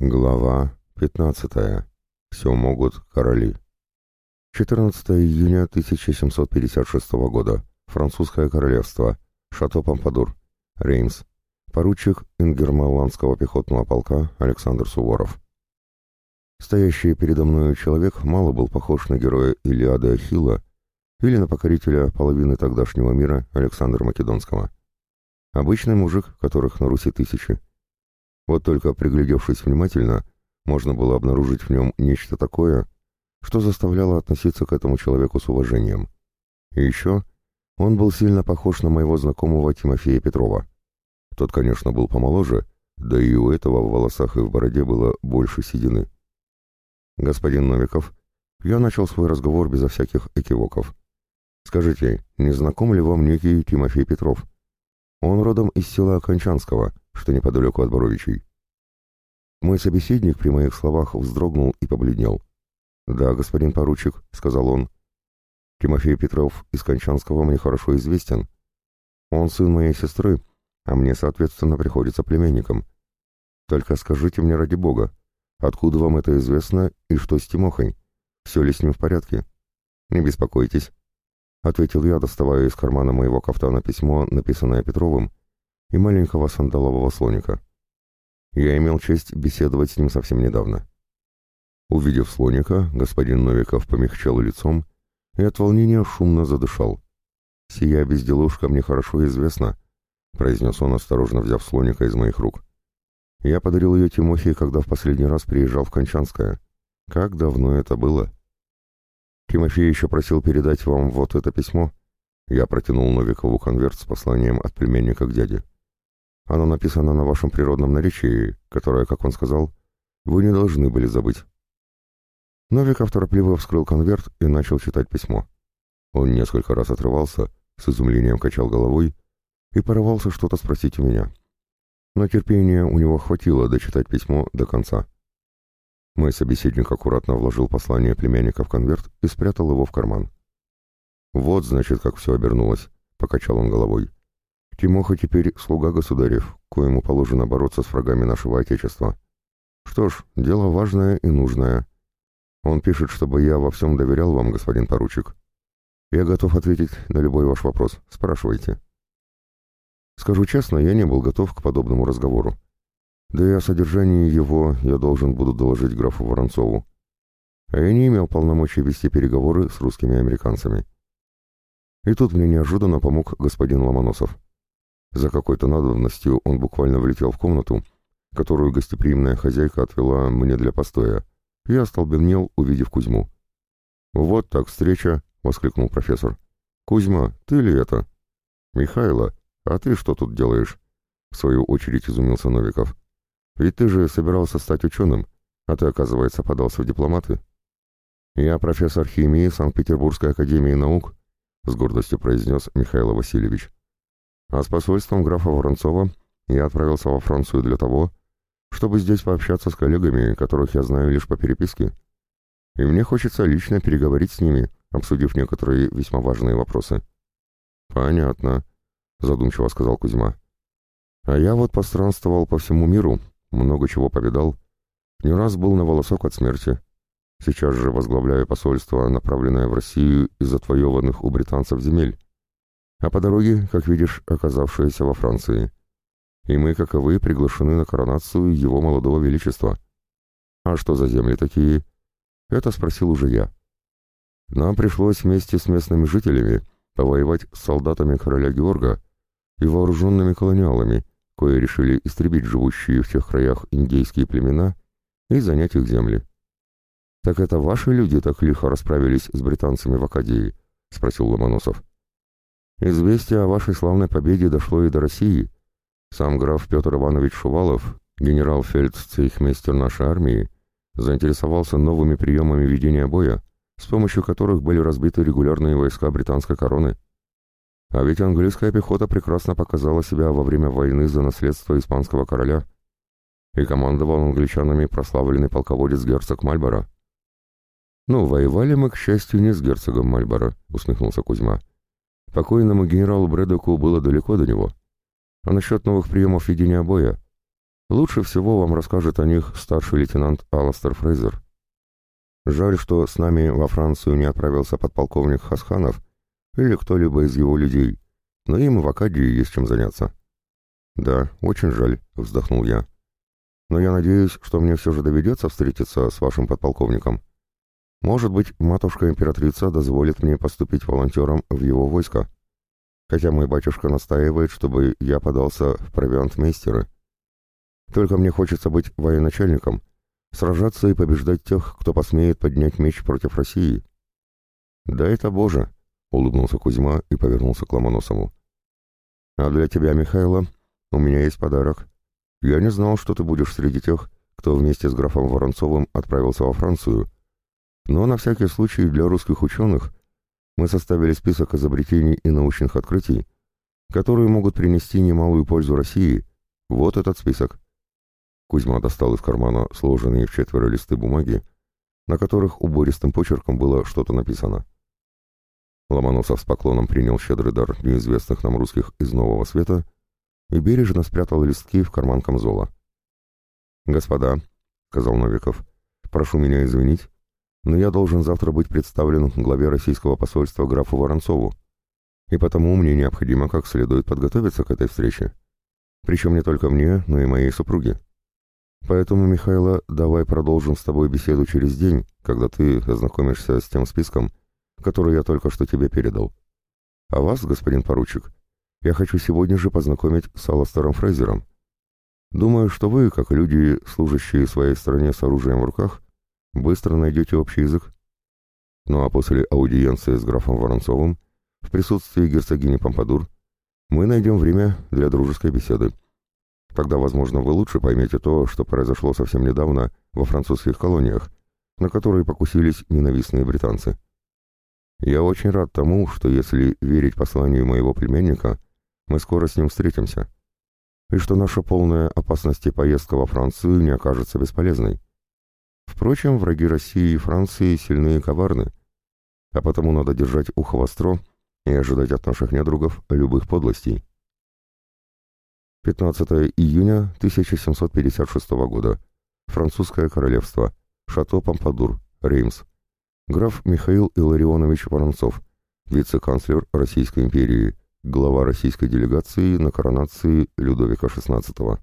Глава 15. Все могут короли. 14 июня 1756 года. Французское королевство. Шато Помпадур. Реймс. Поручик Ингерманландского пехотного полка Александр Суворов. Стоящий передо мною человек мало был похож на героя Илиады Ахилла или на покорителя половины тогдашнего мира Александра Македонского. Обычный мужик, которых на Руси тысячи. Вот только приглядевшись внимательно, можно было обнаружить в нем нечто такое, что заставляло относиться к этому человеку с уважением. И еще он был сильно похож на моего знакомого Тимофея Петрова. Тот, конечно, был помоложе, да и у этого в волосах и в бороде было больше седины. «Господин Новиков», я начал свой разговор безо всяких экивоков. «Скажите, не знаком ли вам некий Тимофей Петров? Он родом из села Кончанского, что неподалеку от Боровичей». Мой собеседник при моих словах вздрогнул и побледнел. «Да, господин поручик», — сказал он. «Тимофей Петров из Кончанского мне хорошо известен. Он сын моей сестры, а мне, соответственно, приходится племянником. Только скажите мне ради бога, откуда вам это известно и что с Тимохой? Все ли с ним в порядке?» «Не беспокойтесь», — ответил я, доставая из кармана моего кафтана письмо, написанное Петровым, и маленького сандалового слоника. Я имел честь беседовать с ним совсем недавно. Увидев слоника, господин Новиков помягчал лицом и от волнения шумно задышал. «Сия безделушка мне хорошо известна», — произнес он, осторожно взяв слоника из моих рук. «Я подарил ее Тимохе, когда в последний раз приезжал в Кончанское. Как давно это было?» «Тимофей еще просил передать вам вот это письмо». Я протянул Новикову конверт с посланием от племянника к дяде. «Оно написано на вашем природном наречии, которое, как он сказал, вы не должны были забыть». Новиков торопливо вскрыл конверт и начал читать письмо. Он несколько раз отрывался, с изумлением качал головой и порывался что-то спросить у меня. Но терпения у него хватило дочитать письмо до конца. Мой собеседник аккуратно вложил послание племянника в конверт и спрятал его в карман. «Вот, значит, как все обернулось», — покачал он головой. «Тимоха теперь слуга государев, коему положено бороться с врагами нашего Отечества. Что ж, дело важное и нужное. Он пишет, чтобы я во всем доверял вам, господин поручик. Я готов ответить на любой ваш вопрос. Спрашивайте». Скажу честно, я не был готов к подобному разговору. Да и о содержании его я должен буду доложить графу Воронцову. А я не имел полномочий вести переговоры с русскими американцами. И тут мне неожиданно помог господин Ломоносов. За какой-то надобностью он буквально влетел в комнату, которую гостеприимная хозяйка отвела мне для постоя. Я остолбенел, увидев Кузьму. «Вот так встреча!» — воскликнул профессор. «Кузьма, ты ли это?» «Михайло, а ты что тут делаешь?» — в свою очередь изумился Новиков. «Ведь ты же собирался стать ученым, а ты, оказывается, подался в дипломаты». «Я профессор химии Санкт-Петербургской академии наук», — с гордостью произнес Михаил Васильевич. «А с посольством графа Воронцова я отправился во Францию для того, чтобы здесь пообщаться с коллегами, которых я знаю лишь по переписке. И мне хочется лично переговорить с ними, обсудив некоторые весьма важные вопросы». «Понятно», — задумчиво сказал Кузьма. «А я вот постранствовал по всему миру, много чего повидал, не раз был на волосок от смерти. Сейчас же возглавляю посольство, направленное в Россию из отвоеванных у британцев земель, а по дороге, как видишь, оказавшееся во Франции. И мы, как и вы, приглашены на коронацию его молодого величества». «А что за земли такие?» — это спросил уже я. «Нам пришлось вместе с местными жителями повоевать с солдатами короля Георга и вооруженными колониалами, кои решили истребить живущие в тех краях индейские племена и занять их земли». «Так это ваши люди так лихо расправились с британцами в Акадии?» — спросил Ломоносов. «Известие о вашей славной победе дошло и до России. Сам граф Петр Иванович Шувалов, генерал-фельдцейхмейстер нашей армии, заинтересовался новыми приемами ведения боя, с помощью которых были разбиты регулярные войска британской короны. А ведь английская пехота прекрасно показала себя во время войны за наследство испанского короля, и командовал англичанами прославленный полководец герцог Мальборо». «Ну, воевали мы, к счастью, не с герцогом Мальборо», — усмехнулся Кузьма. «Покойному генералу Брэдоку было далеко до него. А насчет новых приемов ведения боя? Лучше всего вам расскажет о них старший лейтенант Аластер Фрейзер. Жаль, что с нами во Францию не отправился подполковник Хасханов или кто-либо из его людей, но им в Акадии есть чем заняться. Да, очень жаль, вздохнул я. Но я надеюсь, что мне все же доведется встретиться с вашим подполковником. Может быть, матушка-императрица дозволит мне поступить волонтером в его войско, хотя мой батюшка настаивает, чтобы я подался в провиантмейстеры. Только мне хочется быть военачальником, сражаться и побеждать тех, кто посмеет поднять меч против России. Да это Боже, улыбнулся Кузьма и повернулся к Ломоносову. А для тебя, Михайло, у меня есть подарок. Я не знал, что ты будешь среди тех, кто вместе с графом Воронцовым отправился во Францию, но на всякий случай для русских ученых мы составили список изобретений и научных открытий, которые могут принести немалую пользу России. Вот этот список. Кузьма достал из кармана сложенные в четверо листы бумаги, на которых убористым почерком было что-то написано. Ломоносов с поклоном принял щедрый дар неизвестных нам русских из Нового Света и бережно спрятал листки в карман камзола. «Господа», — сказал Новиков, — «прошу меня извинить, но я должен завтра быть представлен главе российского посольства графу Воронцову, и потому мне необходимо как следует подготовиться к этой встрече. Причем не только мне, но и моей супруге. Поэтому, Михайло, давай продолжим с тобой беседу через день, когда ты ознакомишься с тем списком, который я только что тебе передал. А вас, господин поручик, я хочу сегодня же познакомить с Аластером Фрейзером. Думаю, что вы, как люди, служащие своей стране с оружием в руках, быстро найдете общий язык. Ну а после аудиенции с графом Воронцовым, в присутствии герцогини Помпадур, мы найдем время для дружеской беседы. Тогда, возможно, вы лучше поймете то, что произошло совсем недавно во французских колониях, на которые покусились ненавистные британцы. Я очень рад тому, что, если верить посланию моего племянника, мы скоро с ним встретимся, и что наша полная опасности поездка во Францию не окажется бесполезной. Впрочем, враги России и Франции сильны и коварны, а потому надо держать ухо востро и ожидать от наших недругов любых подлостей. 15 июня 1756 года. Французское королевство. Шато Помпадур. Реймс. Граф Михаил Илларионович Воронцов, вице-канцлер Российской империи, глава российской делегации на коронации Людовика XVI.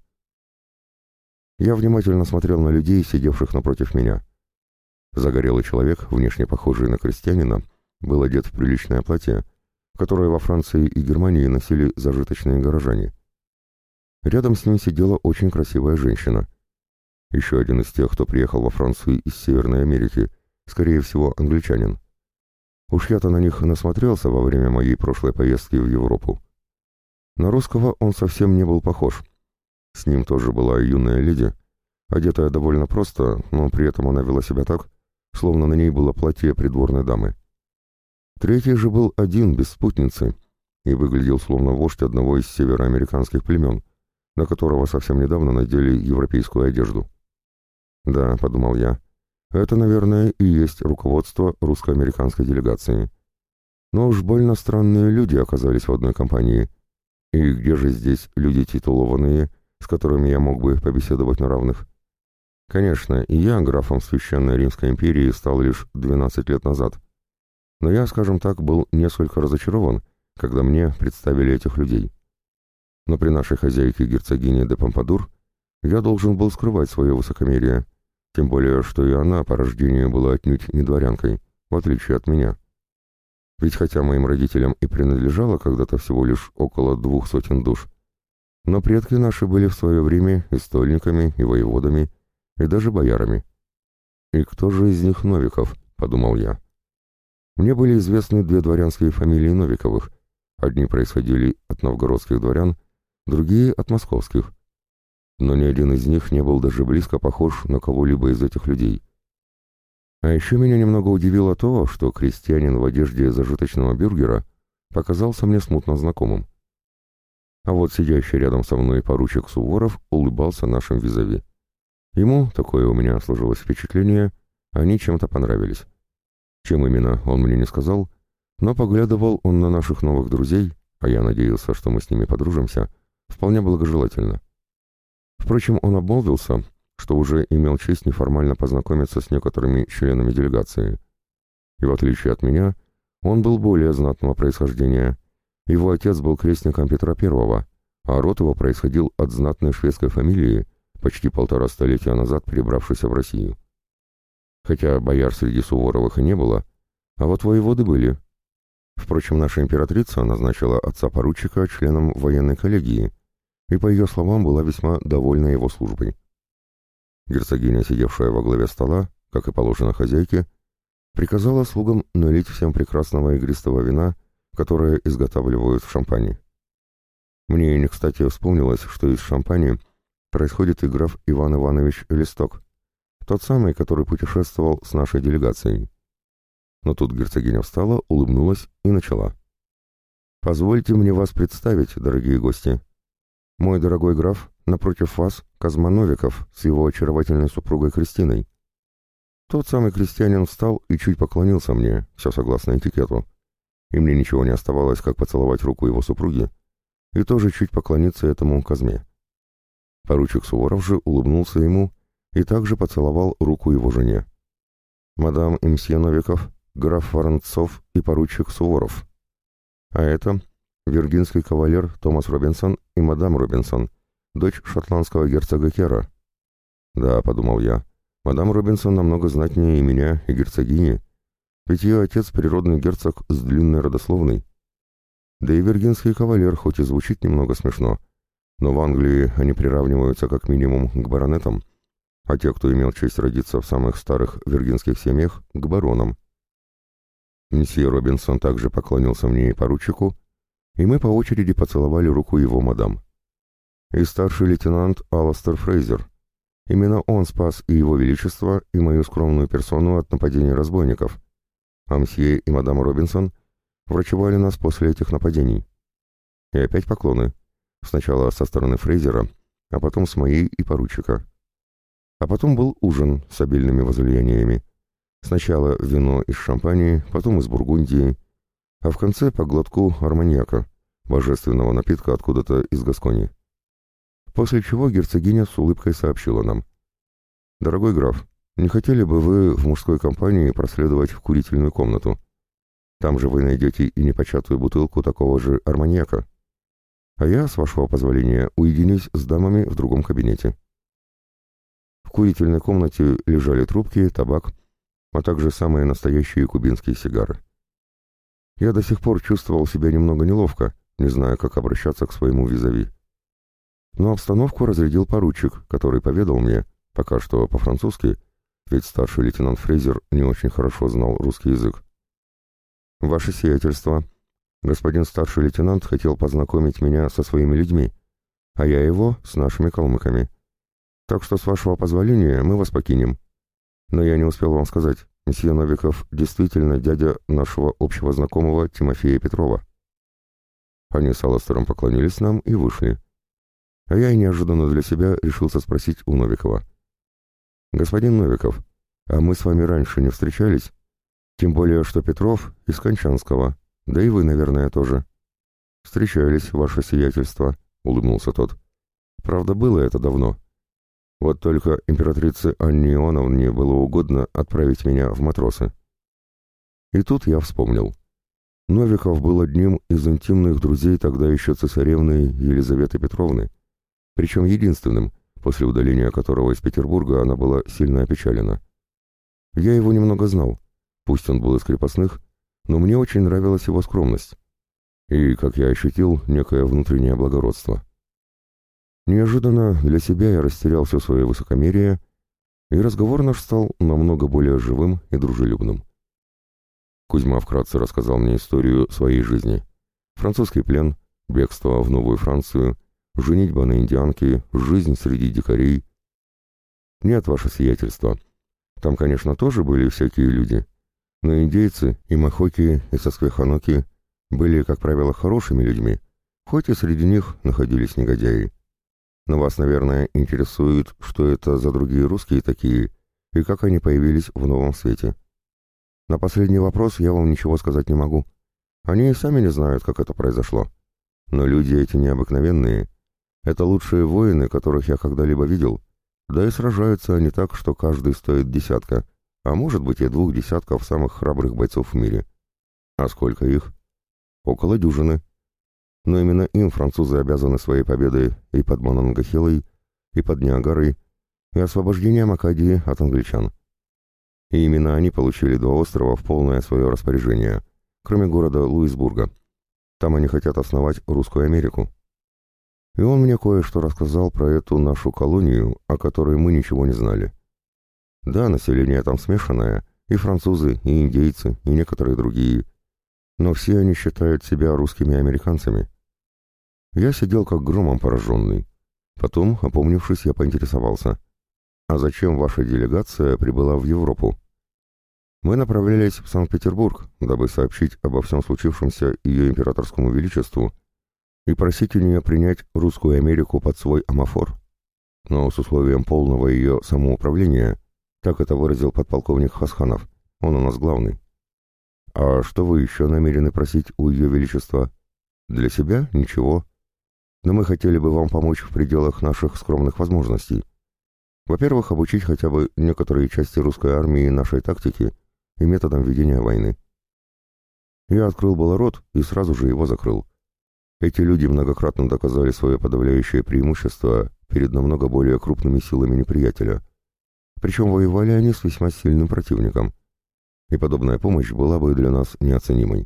Я внимательно смотрел на людей, сидевших напротив меня. Загорелый человек, внешне похожий на крестьянина, был одет в приличное платье, которое во Франции и Германии носили зажиточные горожане. Рядом с ним сидела очень красивая женщина. Еще один из тех, кто приехал во Францию из Северной Америки, скорее всего, англичанин. Уж я-то на них насмотрелся во время моей прошлой поездки в Европу. На русского он совсем не был похож. С ним тоже была юная леди, одетая довольно просто, но при этом она вела себя так, словно на ней было платье придворной дамы. Третий же был один, без спутницы, и выглядел словно вождь одного из североамериканских племен, на которого совсем недавно надели европейскую одежду. «Да», — подумал я, — «это, наверное, и есть руководство русско-американской делегации. Но уж больно странные люди оказались в одной компании. И где же здесь люди титулованные, с которыми я мог бы побеседовать на равных? Конечно, и я графом Священной Римской империи стал лишь 12 лет назад. Но я, скажем так, был несколько разочарован, когда мне представили этих людей. Но при нашей хозяйке герцогине де Помпадур я должен был скрывать свое высокомерие, тем более, что и она по рождению была отнюдь не дворянкой, в отличие от меня. Ведь хотя моим родителям и принадлежало когда-то всего лишь около 200 душ, но предки наши были в свое время и стольниками, и воеводами, и даже боярами. «И кто же из них Новиков?» — подумал я. Мне были известны две дворянские фамилии Новиковых. Одни происходили от новгородских дворян, другие — от московских. Но ни один из них не был даже близко похож на кого-либо из этих людей. А еще меня немного удивило то, что крестьянин в одежде зажиточного бюргера показался мне смутно знакомым. А вот сидящий рядом со мной поручик Суворов улыбался нашим визави. Ему, такое у меня сложилось впечатление, они чем-то понравились. Чем именно, он мне не сказал, но поглядывал он на наших новых друзей, а я надеялся, что мы с ними подружимся, вполне благожелательно. Впрочем, он обмолвился, что уже имел честь неформально познакомиться с некоторыми членами делегации. И в отличие от меня, он был более знатного происхождения. Его отец был крестником Петра I, а род его происходил от знатной шведской фамилии, почти 1,5 столетия назад перебравшейся в Россию. Хотя бояр среди Суворовых и не было, а вот воеводы были. Впрочем, наша императрица назначила отца-поручика членом военной коллегии, и, по ее словам, была весьма довольна его службой. Герцогиня, сидевшая во главе стола, как и положено хозяйке, приказала слугам налить всем прекрасного игристого вина, которое изготавливают в Шампани. Мне не кстати вспомнилось, что из Шампани происходит и граф Иван Иванович Листок, тот самый, который путешествовал с нашей делегацией. Но тут герцогиня встала, улыбнулась и начала. «Позвольте мне вас представить, дорогие гости. Мой дорогой граф, напротив вас Козьма Новиков с его очаровательной супругой Кристиной». Тот самый крестьянин встал и чуть поклонился мне, все согласно этикету, и мне ничего не оставалось, как поцеловать руку его супруги и тоже чуть поклониться этому Козьме. Поручик Суворов же улыбнулся ему и также поцеловал руку его жене. «Мадам и мсье Новиков, граф Воронцов и поручик Суворов. А это виргинский кавалер Томас Робинсон и мадам Робинсон, дочь шотландского герцога Кера». «Да», — подумал я, — «мадам Робинсон намного знатнее и меня, и герцогини, ведь ее отец природный герцог с длинной родословной. Да и виргинский кавалер хоть и звучит немного смешно, но в Англии они приравниваются как минимум к баронетам, а те, кто имел честь родиться в самых старых виргинских семьях, к баронам». Месье Робинсон также поклонился мне и поручику, и мы по очереди поцеловали руку его мадам. И старший лейтенант Аластер Фрейзер. Именно он спас и его величество, и мою скромную персону от нападений разбойников, а мсье и мадам Робинсон врачевали нас после этих нападений. И опять поклоны. Сначала со стороны Фрейзера, а потом с моей и поручика. А потом был ужин с обильными возлияниями. Сначала вино из Шампании, потом из Бургундии, а в конце по глотку арманьяка, божественного напитка откуда-то из Гаскони. После чего герцогиня с улыбкой сообщила нам: «Дорогой граф, не хотели бы вы в мужской компании проследовать в курительную комнату? Там же вы найдете и непочатую бутылку такого же арманьяка. А я, с вашего позволения, уединюсь с дамами в другом кабинете». В курительной комнате лежали трубки, табак, а также самые настоящие кубинские сигары. Я до сих пор чувствовал себя немного неловко, не зная, как обращаться к своему визави. Но обстановку разрядил поручик, который поведал мне, пока что по-французски, ведь старший лейтенант Фрейзер не очень хорошо знал русский язык. «Ваше сиятельство, господин старший лейтенант хотел познакомить меня со своими людьми, а я его с нашими калмыками. Так что, с вашего позволения, мы вас покинем. Но я не успел вам сказать, месье Новиков действительно дядя нашего общего знакомого Тимофея Петрова». Они с Аластером поклонились нам и вышли. А я неожиданно для себя решился спросить у Новикова: «Господин Новиков, а мы с вами раньше не встречались? Тем более, что Петров из Кончанского, да и вы, наверное, тоже». «Встречались, ваше сиятельство», — улыбнулся тот. «Правда, было это давно. Вот только императрице Анне Иоанновне было угодно отправить меня в матросы». И тут я вспомнил. Новиков был одним из интимных друзей тогда еще цесаревны Елизаветы Петровны, причем единственным, после удаления которого из Петербурга она была сильно опечалена. Я его немного знал, пусть он был из крепостных, но мне очень нравилась его скромность и, как я ощутил, некое внутреннее благородство. Неожиданно для себя я растерял все свое высокомерие, и разговор наш стал намного более живым и дружелюбным. Кузьма вкратце рассказал мне историю своей жизни. Французский плен, бегство в Новую Францию, женитьба на индианке, жизнь среди дикарей. Нет, ваше сиятельство, там, конечно, тоже были всякие люди, но индейцы и махоки, и сосквеханоки были, как правило, хорошими людьми, хоть и среди них находились негодяи. Но вас, наверное, интересует, что это за другие русские такие, и как они появились в новом свете. На последний вопрос я вам ничего сказать не могу. Они и сами не знают, как это произошло. Но люди эти необыкновенные. Это лучшие воины, которых я когда-либо видел. Да и сражаются они так, что каждый стоит десятка, а может быть и 2 десятков самых храбрых бойцов в мире. А сколько их? Около дюжины. Но именно им французы обязаны своей победой и под Монангахелой, и под Ниагарой, и освобождением Акадии от англичан. И именно они получили 2 острова в полное свое распоряжение, кроме города Луисбурга. Там они хотят основать Русскую Америку. И он мне кое-что рассказал про эту нашу колонию, о которой мы ничего не знали. Да, население там смешанное, и французы, и индейцы, и некоторые другие, но все они считают себя русскими американцами. Я сидел как громом пораженный. Потом, опомнившись, я поинтересовался: «А зачем ваша делегация прибыла в Европу?» «Мы направлялись в Санкт-Петербург, дабы сообщить обо всем случившемся ее императорскому величеству и просить у нее принять Русскую Америку под свой амофор, но с условием полного ее самоуправления», так это выразил подполковник Хасханов. Он у нас главный. «А что вы еще намерены просить у ее величества?» «Для себя? Ничего. Но мы хотели бы вам помочь в пределах наших скромных возможностей. Во-первых, обучить хотя бы некоторые части русской армии нашей тактике и методам ведения войны». Я открыл было рот и сразу же его закрыл. Эти люди многократно доказали свое подавляющее преимущество перед намного более крупными силами неприятеля. Причем воевали они с весьма сильным противником, и подобная помощь была бы для нас неоценимой.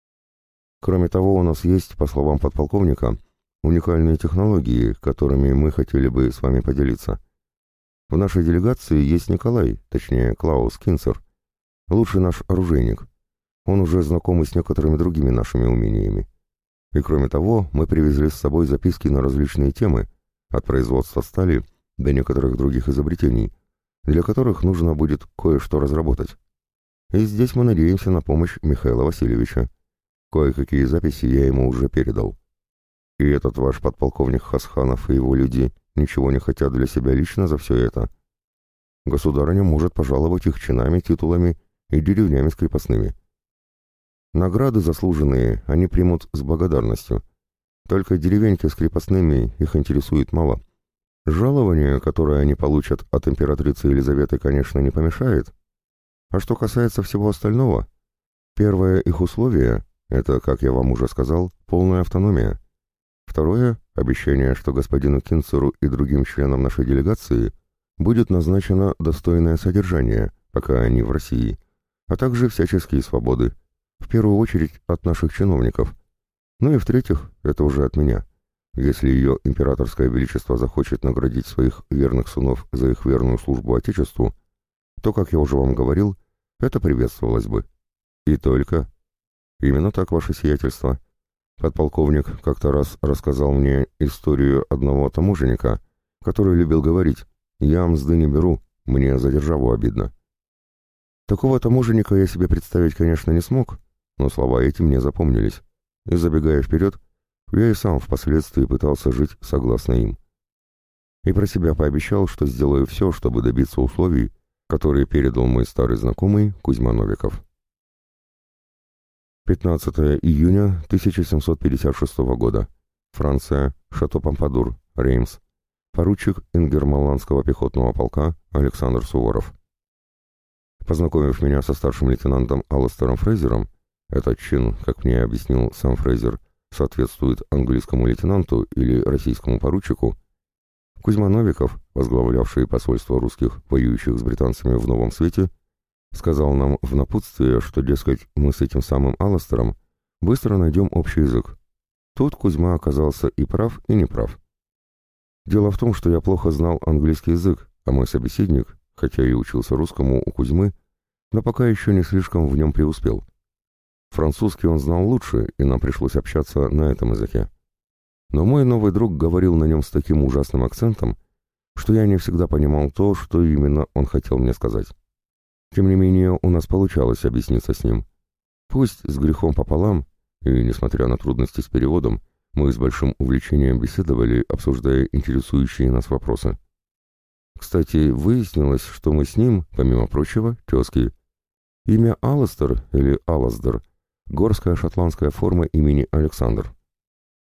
Кроме того, у нас есть, по словам подполковника, уникальные технологии, которыми мы хотели бы с вами поделиться. В нашей делегации есть Николай, точнее Клаус Кинцер, лучший наш оружейник. Он уже знаком с некоторыми другими нашими умениями. И кроме того, мы привезли с собой записки на различные темы, от производства стали до некоторых других изобретений, для которых нужно будет кое-что разработать. И здесь мы надеемся на помощь Михаила Васильевича. Кое-какие записи я ему уже передал. И этот ваш подполковник Хасханов и его люди ничего не хотят для себя лично за все это. Государыня может пожаловать их чинами, титулами и деревнями с крепостными. Награды заслуженные они примут с благодарностью. Только деревеньки с крепостными их интересует мало. Жалование, которое они получат от императрицы Елизаветы, конечно, не помешает. А что касается всего остального, первое их условие — это, как я вам уже сказал, полная автономия. Второе — обещание, что господину Кинцеру и другим членам нашей делегации будет назначено достойное содержание, пока они в России, а также всяческие свободы, в первую очередь от наших чиновников. Ну и в-третьих, это уже от меня. Если ее императорское величество захочет наградить своих верных сынов за их верную службу Отечеству, то, как я уже вам говорил, это приветствовалось бы. И только. Именно так, ваше сиятельство. Подполковник как-то раз рассказал мне историю одного таможенника, который любил говорить: «Я мзды не беру, мне за державу обидно». Такого таможенника я себе представить, конечно, не смог, но слова эти мне запомнились, и, забегая вперед, я и сам впоследствии пытался жить согласно им. И про себя пообещал, что сделаю все, чтобы добиться условий, которые передал мой старый знакомый Кузьма Новиков. 15 июня 1756 года. Франция, Шато Помпадур, Реймс. Поручик Ингерманландского пехотного полка Александр Суворов. Познакомив меня со старшим лейтенантом Алластером Фрейзером, этот чин, как мне объяснил сам Фрейзер, соответствует английскому лейтенанту или российскому поручику, Кузьма Новиков, возглавлявший посольство русских, воюющих с британцами в Новом Свете, сказал нам в напутствие, что, дескать, мы с этим самым Алластером быстро найдем общий язык. Тут Кузьма оказался и прав, и неправ. Дело в том, что я плохо знал английский язык, а мой собеседник, хотя и учился русскому у Кузьмы, но пока еще не слишком в нем преуспел. Французский он знал лучше, и нам пришлось общаться на этом языке. Но мой новый друг говорил на нем с таким ужасным акцентом, что я не всегда понимал то, что именно он хотел мне сказать. Тем не менее, у нас получалось объясниться с ним. Пусть с грехом пополам, и, несмотря на трудности с переводом, мы с большим увлечением беседовали, обсуждая интересующие нас вопросы. Кстати, выяснилось, что мы с ним, помимо прочего, тезки. Имя Алластер или Алласдер — горская шотландская форма имени Александр.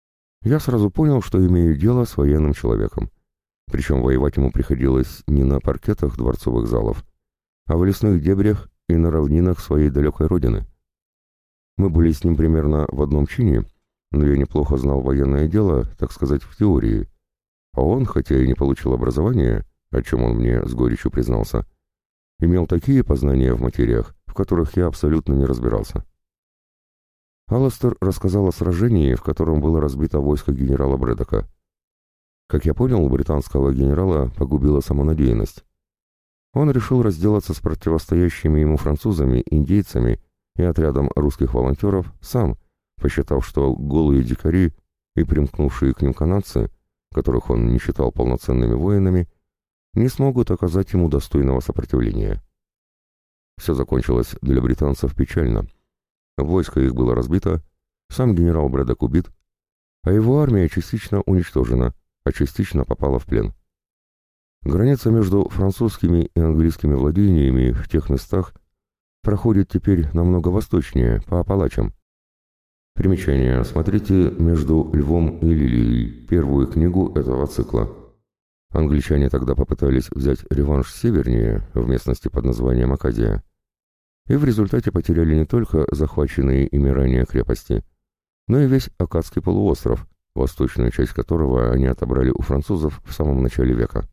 Я сразу понял, что имею дело с военным человеком. Причем воевать ему приходилось не на паркетах дворцовых залов, а в лесных дебрях и на равнинах своей далекой родины. Мы были с ним примерно в одном чине, но я неплохо знал военное дело, так сказать, в теории. А он, хотя и не получил образования, о чем он мне с горечью признался, имел такие познания в материях, в которых я абсолютно не разбирался. Алластер рассказал о сражении, в котором было разбито войско генерала Брэдока. Как я понял, британского генерала погубила самонадеянность. Он решил разделаться с противостоящими ему французами, индейцами и отрядом русских волонтеров сам, посчитав, что голые дикари и примкнувшие к ним канадцы, которых он не считал полноценными воинами, не смогут оказать ему достойного сопротивления. Все закончилось для британцев печально. Войско их было разбито, сам генерал Брэдок убит, а его армия частично уничтожена, а частично попала в плен. Граница между французскими и английскими владениями в тех местах проходит теперь намного восточнее, по Апалачам. Примечание. Смотрите «Между львом и лилией», первую книгу этого цикла. Англичане тогда попытались взять реванш севернее, в местности под названием Акадия, и в результате потеряли не только захваченные ими ранее крепости, но и весь Акадский полуостров, восточную часть которого они отобрали у французов в самом начале века.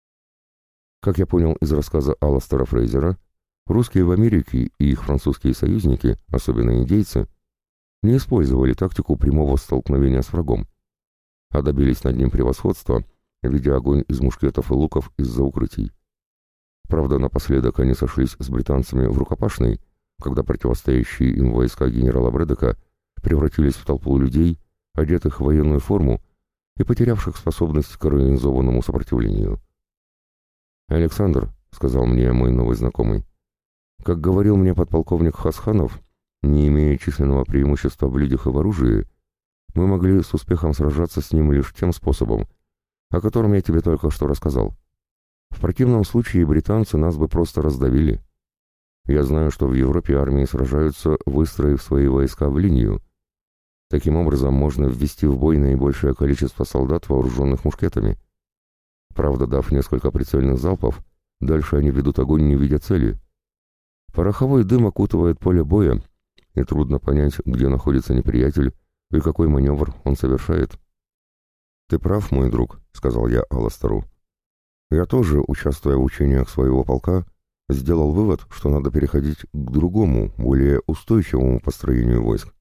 Как я понял из рассказа Алластера Фрейзера, русские в Америке и их французские союзники, особенно индейцы, не использовали тактику прямого столкновения с врагом, а добились над ним превосходства, ведя огонь из мушкетов и луков из-за укрытий. Правда, напоследок они сошлись с британцами в рукопашной, когда противостоящие им войска генерала Брэдока превратились в толпу людей, одетых в военную форму и потерявших способность к организованному сопротивлению. «Александр», — сказал мне мой новый знакомый, — «как говорил мне подполковник Хасханов, не имея численного преимущества в людях и в оружии, мы могли с успехом сражаться с ним лишь тем способом, о котором я тебе только что рассказал. В противном случае британцы нас бы просто раздавили. Я знаю, что в Европе армии сражаются, выстроив свои войска в линию. Таким образом можно ввести в бой наибольшее количество солдат, вооруженных мушкетами. Правда, дав несколько прицельных залпов, дальше они ведут огонь, не видя цели. Пороховой дым окутывает поле боя, и трудно понять, где находится неприятель и какой маневр он совершает». «Ты прав, мой друг», — сказал я Алластеру. «Я тоже, участвуя в учениях своего полка, сделал вывод, что надо переходить к другому, более устойчивому построению войск.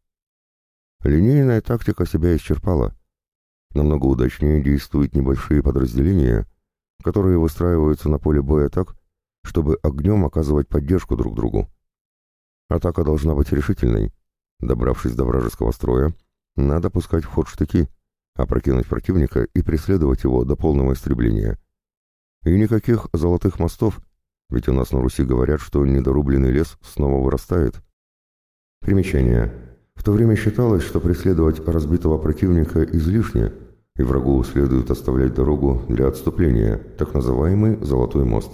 Линейная тактика себя исчерпала. Намного удачнее действуют небольшие подразделения, которые выстраиваются на поле боя так, чтобы огнем оказывать поддержку друг другу. Атака должна быть решительной. Добравшись до вражеского строя, надо пускать в ход штыки, опрокинуть противника и преследовать его до полного истребления. И никаких золотых мостов, ведь у нас на Руси говорят, что недорубленный лес снова вырастает». Примечание. В то время считалось, что преследовать разбитого противника излишне, и врагу следует оставлять дорогу для отступления, так называемый «золотой мост».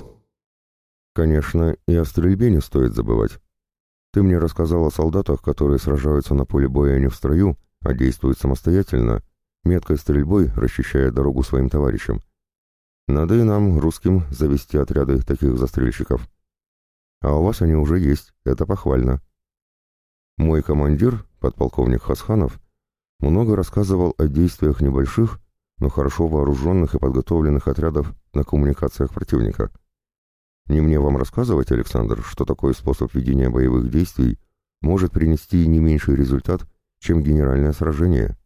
Конечно, и о стрельбе не стоит забывать. Ты мне рассказал о солдатах, которые сражаются на поле боя не в строю, а действуют самостоятельно, меткой стрельбой расчищая дорогу своим товарищам. Надо и нам, русским, завести отряды таких застрельщиков. А у вас они уже есть, это похвально. Мой командир, подполковник Хасханов, много рассказывал о действиях небольших, но хорошо вооруженных и подготовленных отрядов на коммуникациях противника. Не мне вам рассказывать, Александр, что такой способ ведения боевых действий может принести не меньший результат, чем генеральное сражение.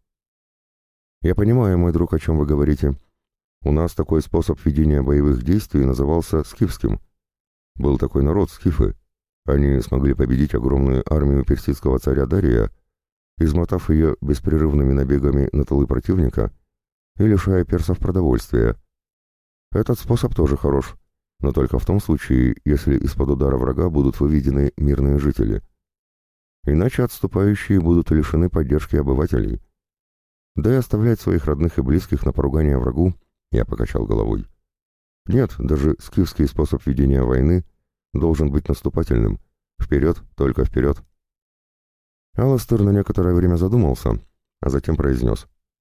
Я понимаю, мой друг, о чем вы говорите. У нас такой способ ведения боевых действий назывался скифским. Был такой народ, скифы. Они смогли победить огромную армию персидского царя Дария, измотав ее беспрерывными набегами на тылы противника и лишая персов продовольствия. Этот способ тоже хорош, но только в том случае, если из-под удара врага будут выведены мирные жители. Иначе отступающие будут лишены поддержки обывателей. Да и оставлять своих родных и близких на поругание врагу, я покачал головой. Нет, даже скифский способ ведения войны должен быть наступательным. Вперед, только вперед. Алластер на некоторое время задумался, а затем произнес.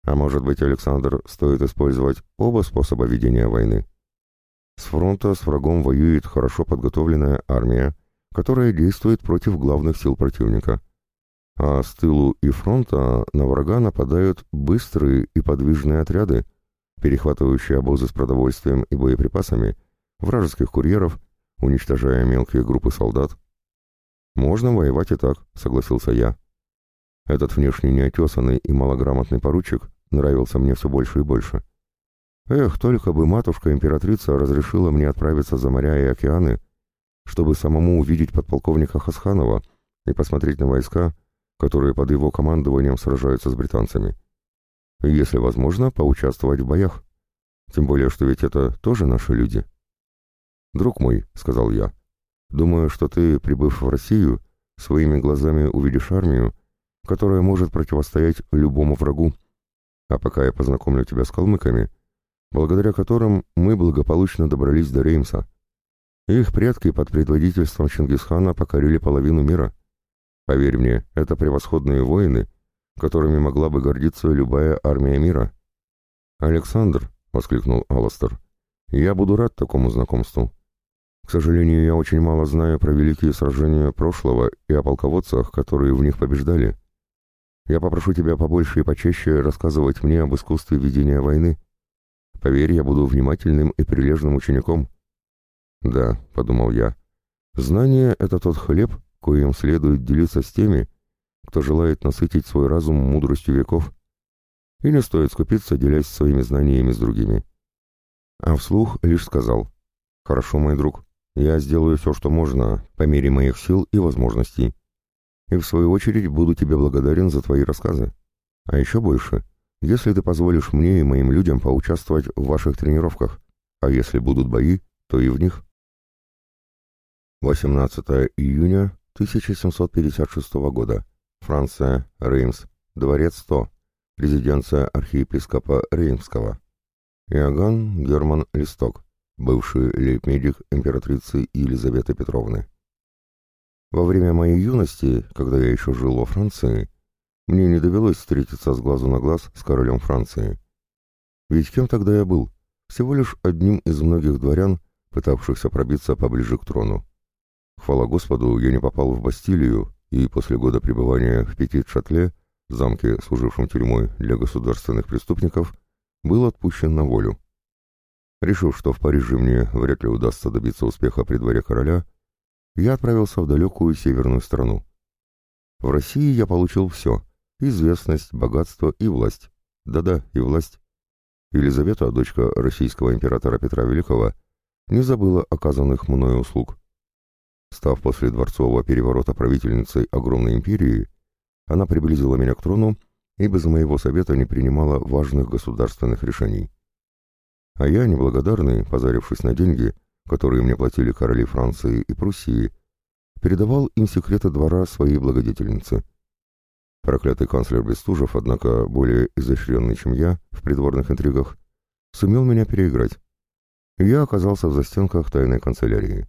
А может быть, Александр, стоит использовать оба способа ведения войны? С фронта с врагом воюет хорошо подготовленная армия, которая действует против главных сил противника. А с тылу и фронта на врага нападают быстрые и подвижные отряды, перехватывающие обозы с продовольствием и боеприпасами, вражеских курьеров, уничтожая мелкие группы солдат. «Можно воевать и так», — согласился я. Этот внешне неотесанный и малограмотный поручик нравился мне все больше и больше. Эх, только бы матушка-императрица разрешила мне отправиться за моря и океаны, чтобы самому увидеть подполковника Хасханова и посмотреть на войска, которые под его командованием сражаются с британцами. И, если возможно, поучаствовать в боях. Тем более, что ведь это тоже наши люди. «Друг мой», — сказал я, — «думаю, что ты, прибыв в Россию, своими глазами увидишь армию, которая может противостоять любому врагу. А пока я познакомлю тебя с калмыками, благодаря которым мы благополучно добрались до Реймса. Их предки под предводительством Чингисхана покорили половину мира. Поверь мне, это превосходные воины, которыми могла бы гордиться любая армия мира». «Александр», — воскликнул Аластер, — «я буду рад такому знакомству. К сожалению, я очень мало знаю про великие сражения прошлого и о полководцах, которые в них побеждали. Я попрошу тебя побольше и почаще рассказывать мне об искусстве ведения войны. Поверь, я буду внимательным и прилежным учеником». «Да», — подумал я, — «знание — это тот хлеб, коим следует делиться с теми, кто желает насытить свой разум мудростью веков. И не стоит скупиться, делясь своими знаниями с другими». А вслух лишь сказал: «Хорошо, мой друг, я сделаю все, что можно, по мере моих сил и возможностей. И в свою очередь буду тебе благодарен за твои рассказы. А еще больше, если ты позволишь мне и моим людям поучаствовать в ваших тренировках, а если будут бои, то и в них». 18 июня 1756 года. Франция, Реймс, дворец 100, резиденция архиепископа Реймского. Иоганн Герман Листок, бывший лейб-медик императрицы Елизаветы Петровны. Во время моей юности, когда я еще жил во Франции, мне не довелось встретиться с глазу на глаз с королем Франции. Ведь кем тогда я был? Всего лишь одним из многих дворян, пытавшихся пробиться поближе к трону. Хвала Господу, я не попал в Бастилию, и после года пребывания в Петит-Шатле, замке, служившем тюрьмой для государственных преступников, был отпущен на волю. Решив, что в Париже мне вряд ли удастся добиться успеха при дворе короля, я отправился в далекую северную страну. В России я получил все — известность, богатство и власть. Да-да, и власть. Елизавета, дочка российского императора Петра Великого, не забыла оказанных мною услуг. Став после дворцового переворота правительницей огромной империи, она приблизила меня к трону и без моего совета не принимала важных государственных решений. А я, неблагодарный, позарившись на деньги, которые мне платили короли Франции и Пруссии, передавал им секреты двора своей благодетельницы. Проклятый канцлер Бестужев, однако более изощренный, чем я, в придворных интригах, сумел меня переиграть. И я оказался в застенках тайной канцелярии.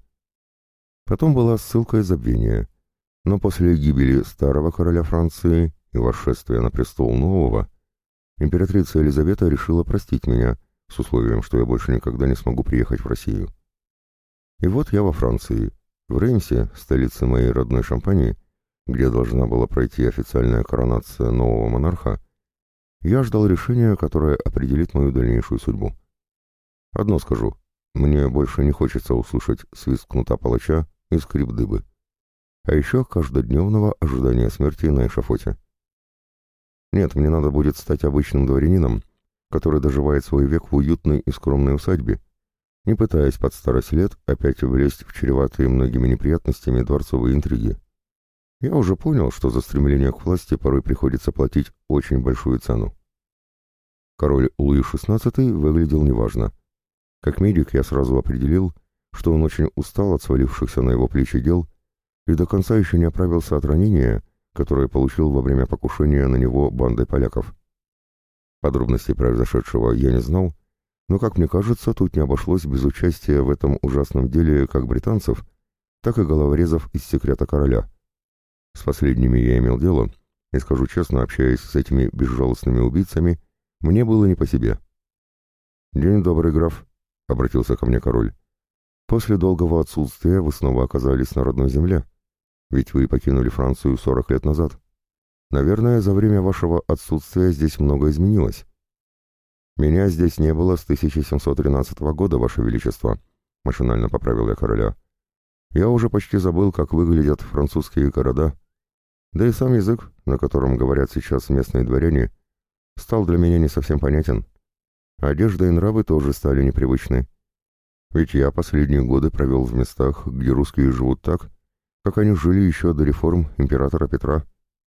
Потом была ссылка и забвение, но после гибели старого короля Франции и восшествия на престол нового, императрица Елизавета решила простить меня, с условием, что я больше никогда не смогу приехать в Россию. И вот я во Франции, в Реймсе, столице моей родной Шампании, где должна была пройти официальная коронация нового монарха, я ждал решения, которое определит мою дальнейшую судьбу. Одно скажу, мне больше не хочется услышать свист кнута палача и скрип дыбы, а еще каждодневного ожидания смерти на эшафоте. Нет, мне надо будет стать обычным дворянином, который доживает свой век в уютной и скромной усадьбе, не пытаясь под старость лет опять влезть в чреватые многими неприятностями дворцовые интриги. Я уже понял, что за стремление к власти порой приходится платить очень большую цену. Король Луи XVI выглядел неважно. Как медик я сразу определил, что он очень устал от свалившихся на его плечи дел и до конца еще не оправился от ранения, которое получил во время покушения на него бандой поляков. Подробностей произошедшего я не знал, но, как мне кажется, тут не обошлось без участия в этом ужасном деле как британцев, так и головорезов из секрета короля. С последними я имел дело, и, скажу честно, общаясь с этими безжалостными убийцами, мне было не по себе. «День добрый, граф», — обратился ко мне король. «После долгого отсутствия вы снова оказались на родной земле, ведь вы покинули Францию 40 лет назад. Наверное, за время вашего отсутствия здесь многое изменилось». «Меня здесь не было с 1713 года, ваше величество», — машинально поправил я короля. «Я уже почти забыл, как выглядят французские города. Да и сам язык, на котором говорят сейчас местные дворяне, стал для меня не совсем понятен. Одежда и нравы тоже стали непривычны. Ведь я последние годы провел в местах, где русские живут так, как они жили еще до реформ императора Петра».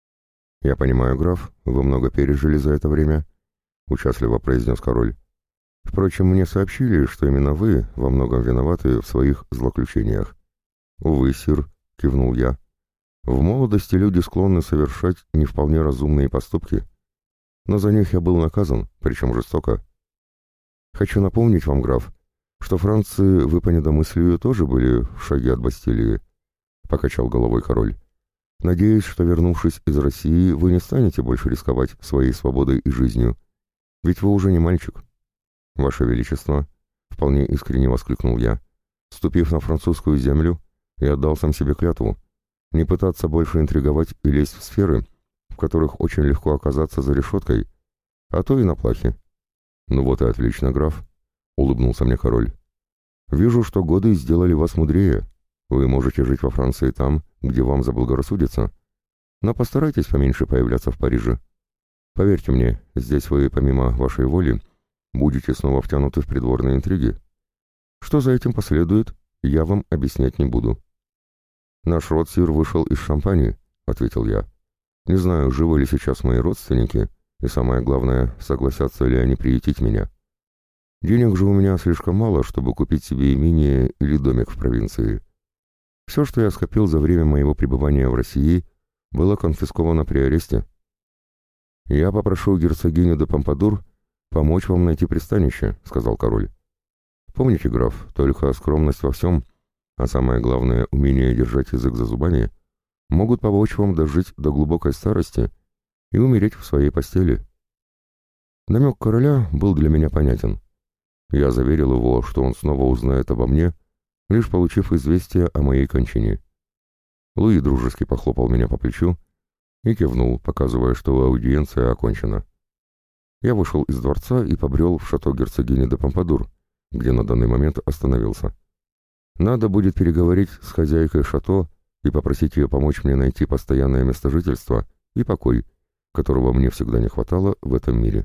«Я понимаю, граф, вы много пережили за это время», — участливо произнес король. «Впрочем, мне сообщили, что именно вы во многом виноваты в своих злоключениях». «Увы, сир», — кивнул я. «В молодости люди склонны совершать не вполне разумные поступки, но за них я был наказан, причем жестоко. Хочу напомнить вам, граф, что Франции вы по недомыслию тоже были в шаге от Бастилии», — покачал головой король. «Надеюсь, что, вернувшись из России, вы не станете больше рисковать своей свободой и жизнью, ведь вы уже не мальчик». «Ваше Величество», — вполне искренне воскликнул я, «ступив на французскую землю, я отдал сам себе клятву не пытаться больше интриговать и лезть в сферы, в которых очень легко оказаться за решеткой, а то и на плахе». «Ну вот и отлично, граф», — улыбнулся мне король. «Вижу, что годы сделали вас мудрее. Вы можете жить во Франции там, где вам заблагорассудится, но постарайтесь поменьше появляться в Париже. Поверьте мне, здесь вы, помимо вашей воли, будете снова втянуты в придворные интриги. Что за этим последует, я вам объяснять не буду». «Наш род, сир, вышел из Шампани», — ответил я. «Не знаю, живы ли сейчас мои родственники, и самое главное, согласятся ли они приютить меня. Денег же у меня слишком мало, чтобы купить себе имение или домик в провинции. Все, что я скопил за время моего пребывания в России, было конфисковано при аресте. Я попрошу герцогиню де Помпадур помочь вам найти пристанище», — сказал король. «Помните, граф, только скромность во всем, а самое главное, умение держать язык за зубами, могут помочь вам дожить до глубокой старости и умереть в своей постели». Намек короля был для меня понятен. Я заверил его, что он снова узнает обо мне, лишь получив известие о моей кончине. Луи дружески похлопал меня по плечу и кивнул, показывая, что аудиенция окончена. Я вышел из дворца и побрел в шато герцогини де Помпадур, где на данный момент остановился. Надо будет переговорить с хозяйкой шато и попросить ее помочь мне найти постоянное место жительства и покой, которого мне всегда не хватало в этом мире.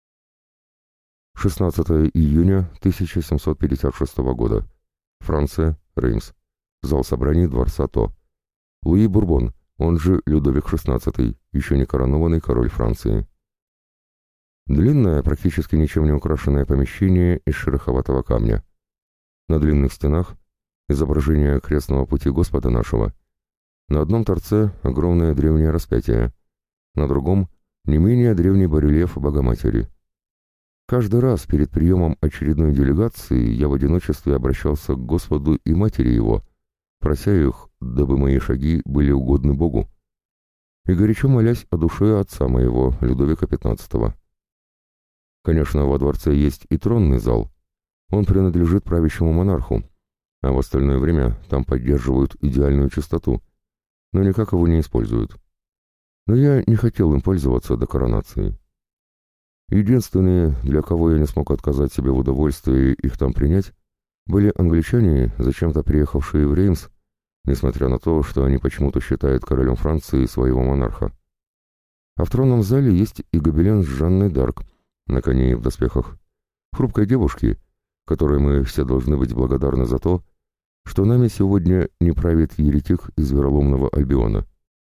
16 июня 1756 года. Франция, Реймс. Зал собраний дворца То. Луи Бурбон, он же Людовик XVI, еще не коронованный король Франции. Длинное, практически ничем не украшенное помещение из шероховатого камня. На длинных стенах изображение крестного пути Господа нашего. На одном торце огромное древнее распятие, на другом не менее древний барельеф Богоматери. Каждый раз перед приемом очередной делегации я в одиночестве обращался к Господу и Матери Его, прося их, дабы мои шаги были угодны Богу, и горячо молясь о душе отца моего, Людовика XV. Конечно, во дворце есть и тронный зал. Он принадлежит правящему монарху, а в остальное время там поддерживают идеальную чистоту, но никак его не используют. Но я не хотел им пользоваться до коронации. Единственные, для кого я не смог отказать себе в удовольствии их там принять, были англичане, зачем-то приехавшие в Реймс, несмотря на то, что они почему-то считают королем Франции своего монарха. А в тронном зале есть и гобелен с Жанной д'Арк, на коне и в доспехах, хрупкой девушки, которой мы все должны быть благодарны за то, что нами сегодня не правит еретик из вероломного Альбиона.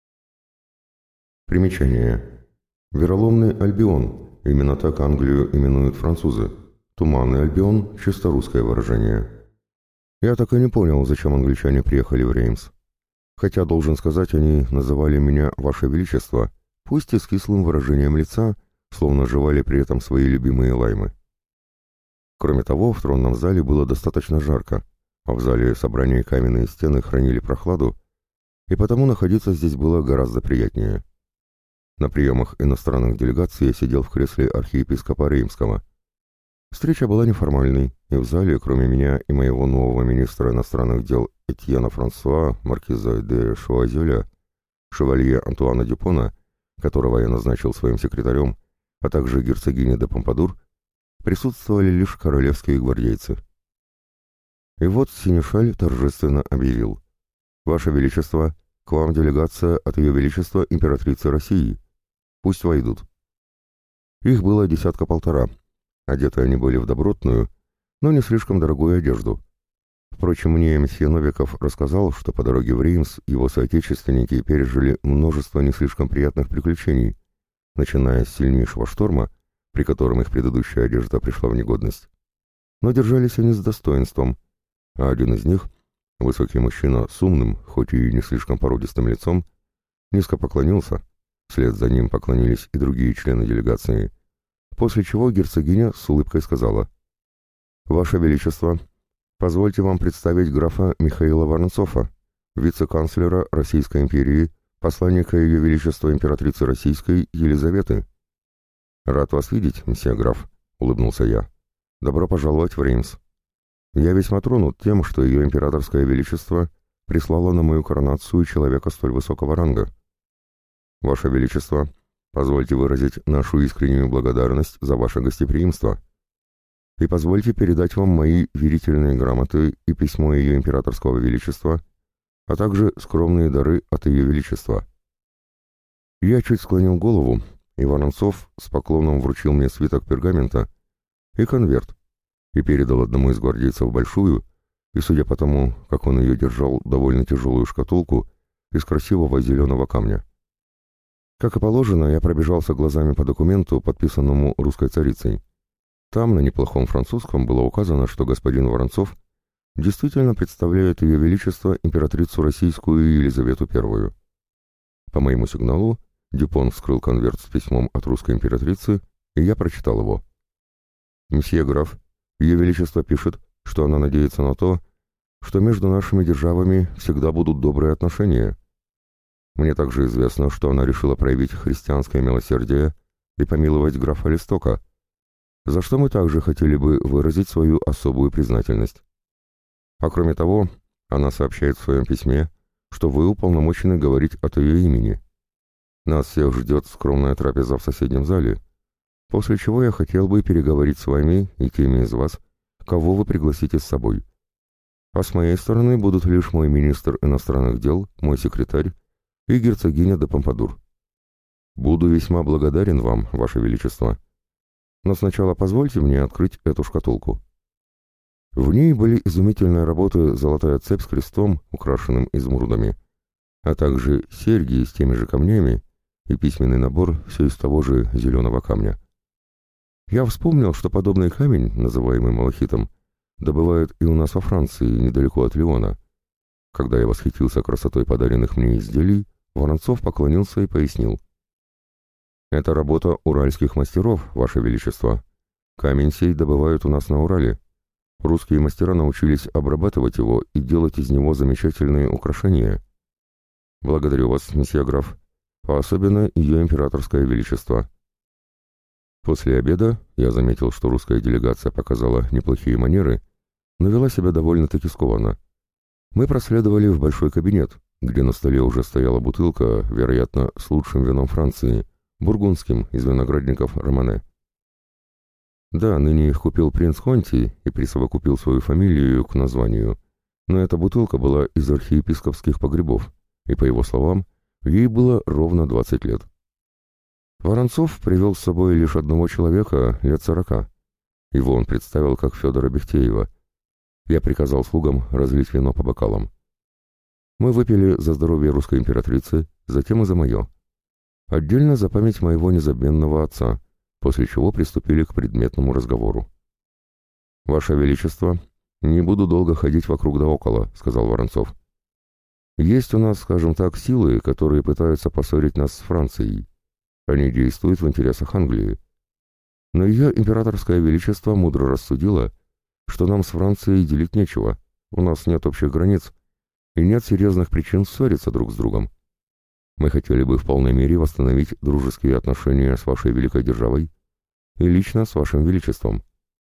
Примечание. Вероломный Альбион. Именно так Англию именуют французы. Туманный Альбион – чисто русское выражение. Я так и не понял, зачем англичане приехали в Реймс. Хотя, должен сказать, они называли меня «Ваше Величество», пусть и с кислым выражением лица, словно жевали при этом свои любимые лаймы. Кроме того, в тронном зале было достаточно жарко, а в зале собрания каменные стены хранили прохладу, и потому находиться здесь было гораздо приятнее. На приемах иностранных делегаций я сидел в кресле архиепископа Реймского. Встреча была неформальной, и в зале, кроме меня и моего нового министра иностранных дел Этьена Франсуа, маркиза де Шуазеля, шевалье Антуана Дюпона, которого я назначил своим секретарем, а также герцогиня де Помпадур, присутствовали лишь королевские гвардейцы. И вот синешаль торжественно объявил: «Ваше Величество, к вам делегация от Ее Величества императрицы России. Пусть войдут». Их было 10-1.5. Одеты они были в добротную, но не слишком дорогую одежду. Впрочем, мне месье Новиков рассказал, что по дороге в Реймс его соотечественники пережили множество не слишком приятных приключений, начиная с сильнейшего шторма, при котором их предыдущая одежда пришла в негодность. Но держались они с достоинством, а один из них, высокий мужчина с умным, хоть и не слишком породистым лицом, низко поклонился, вслед за ним поклонились и другие члены делегации, после чего герцогиня с улыбкой сказала: «Ваше Величество, позвольте вам представить графа Михаила Воронцова, вице-канцлера Российской империи, посланника Ее Величества императрицы Российской Елизаветы». «Рад вас видеть, мсье граф», — улыбнулся я. «Добро пожаловать в Реймс. Я весьма тронут тем, что Ее Императорское Величество прислало на мою коронацию человека столь высокого ранга. Ваше Величество, позвольте выразить нашу искреннюю благодарность за ваше гостеприимство. И позвольте передать вам мои верительные грамоты и письмо Ее Императорского Величества, а также скромные дары от Ее Величества». Я чуть склонил голову, и Воронцов с поклоном вручил мне свиток пергамента и конверт, и передал одному из гвардейцев большую, и, судя по тому, как он ее держал, довольно тяжелую шкатулку из красивого зеленого камня. Как и положено, я пробежался глазами по документу, подписанному русской царицей. Там, на неплохом французском, было указано, что господин Воронцов действительно представляет Ее Величество императрицу Российскую Елизавету I. По моему сигналу Дюпон вскрыл конверт с письмом от русской императрицы, и я прочитал его. «Мсье граф, Ее Величество пишет, что она надеется на то, что между нашими державами всегда будут добрые отношения. Мне также известно, что она решила проявить христианское милосердие и помиловать графа Листока, за что мы также хотели бы выразить свою особую признательность. А кроме того, она сообщает в своем письме, что вы уполномочены говорить от ее имени. Нас всех ждет скромная трапеза в соседнем зале, после чего я хотел бы переговорить с вами и теми из вас, кого вы пригласите с собой. А с моей стороны будут лишь мой министр иностранных дел, мой секретарь и герцогиня де Помпадур. Буду весьма благодарен вам, Ваше Величество. Но сначала позвольте мне открыть эту шкатулку». В ней были изумительные работы золотая цепь с крестом, украшенным изумрудами, а также серьги с теми же камнями и письменный набор все из того же зеленого камня. Я вспомнил, что подобный камень, называемый малахитом, добывают и у нас во Франции, недалеко от Лиона. Когда я восхитился красотой подаренных мне изделий, Воронцов поклонился и пояснил: «Это работа уральских мастеров, Ваше Величество. Камень сей добывают у нас на Урале. Русские мастера научились обрабатывать его и делать из него замечательные украшения. Благодарю вас, месье граф, а особенно Ее Императорское Величество». После обеда я заметил, что русская делегация показала неплохие манеры, но вела себя довольно-таки скованно. Мы проследовали в большой кабинет, где на столе уже стояла бутылка, вероятно, с лучшим вином Франции, бургундским из виноградников Романе. Да, ныне их купил принц Хонти и присовокупил свою фамилию к названию, но эта бутылка была из архиепископских погребов, и, по его словам, ей было ровно 20 лет. Воронцов привел с собой лишь одного человека лет 40. Его он представил как Федора Бехтеева. Я приказал слугам разлить вино по бокалам. Мы выпили за здоровье русской императрицы, затем и за мое. Отдельно за память моего незабвенного отца, после чего приступили к предметному разговору. «Ваше Величество, не буду долго ходить вокруг да около», — сказал Воронцов. «Есть у нас, скажем так, силы, которые пытаются поссорить нас с Францией. Они действуют в интересах Англии. Но Ее Императорское Величество мудро рассудило, что нам с Францией делить нечего, у нас нет общих границ и нет серьезных причин ссориться друг с другом. Мы хотели бы в полной мере восстановить дружеские отношения с вашей великой державой и лично с вашим величеством.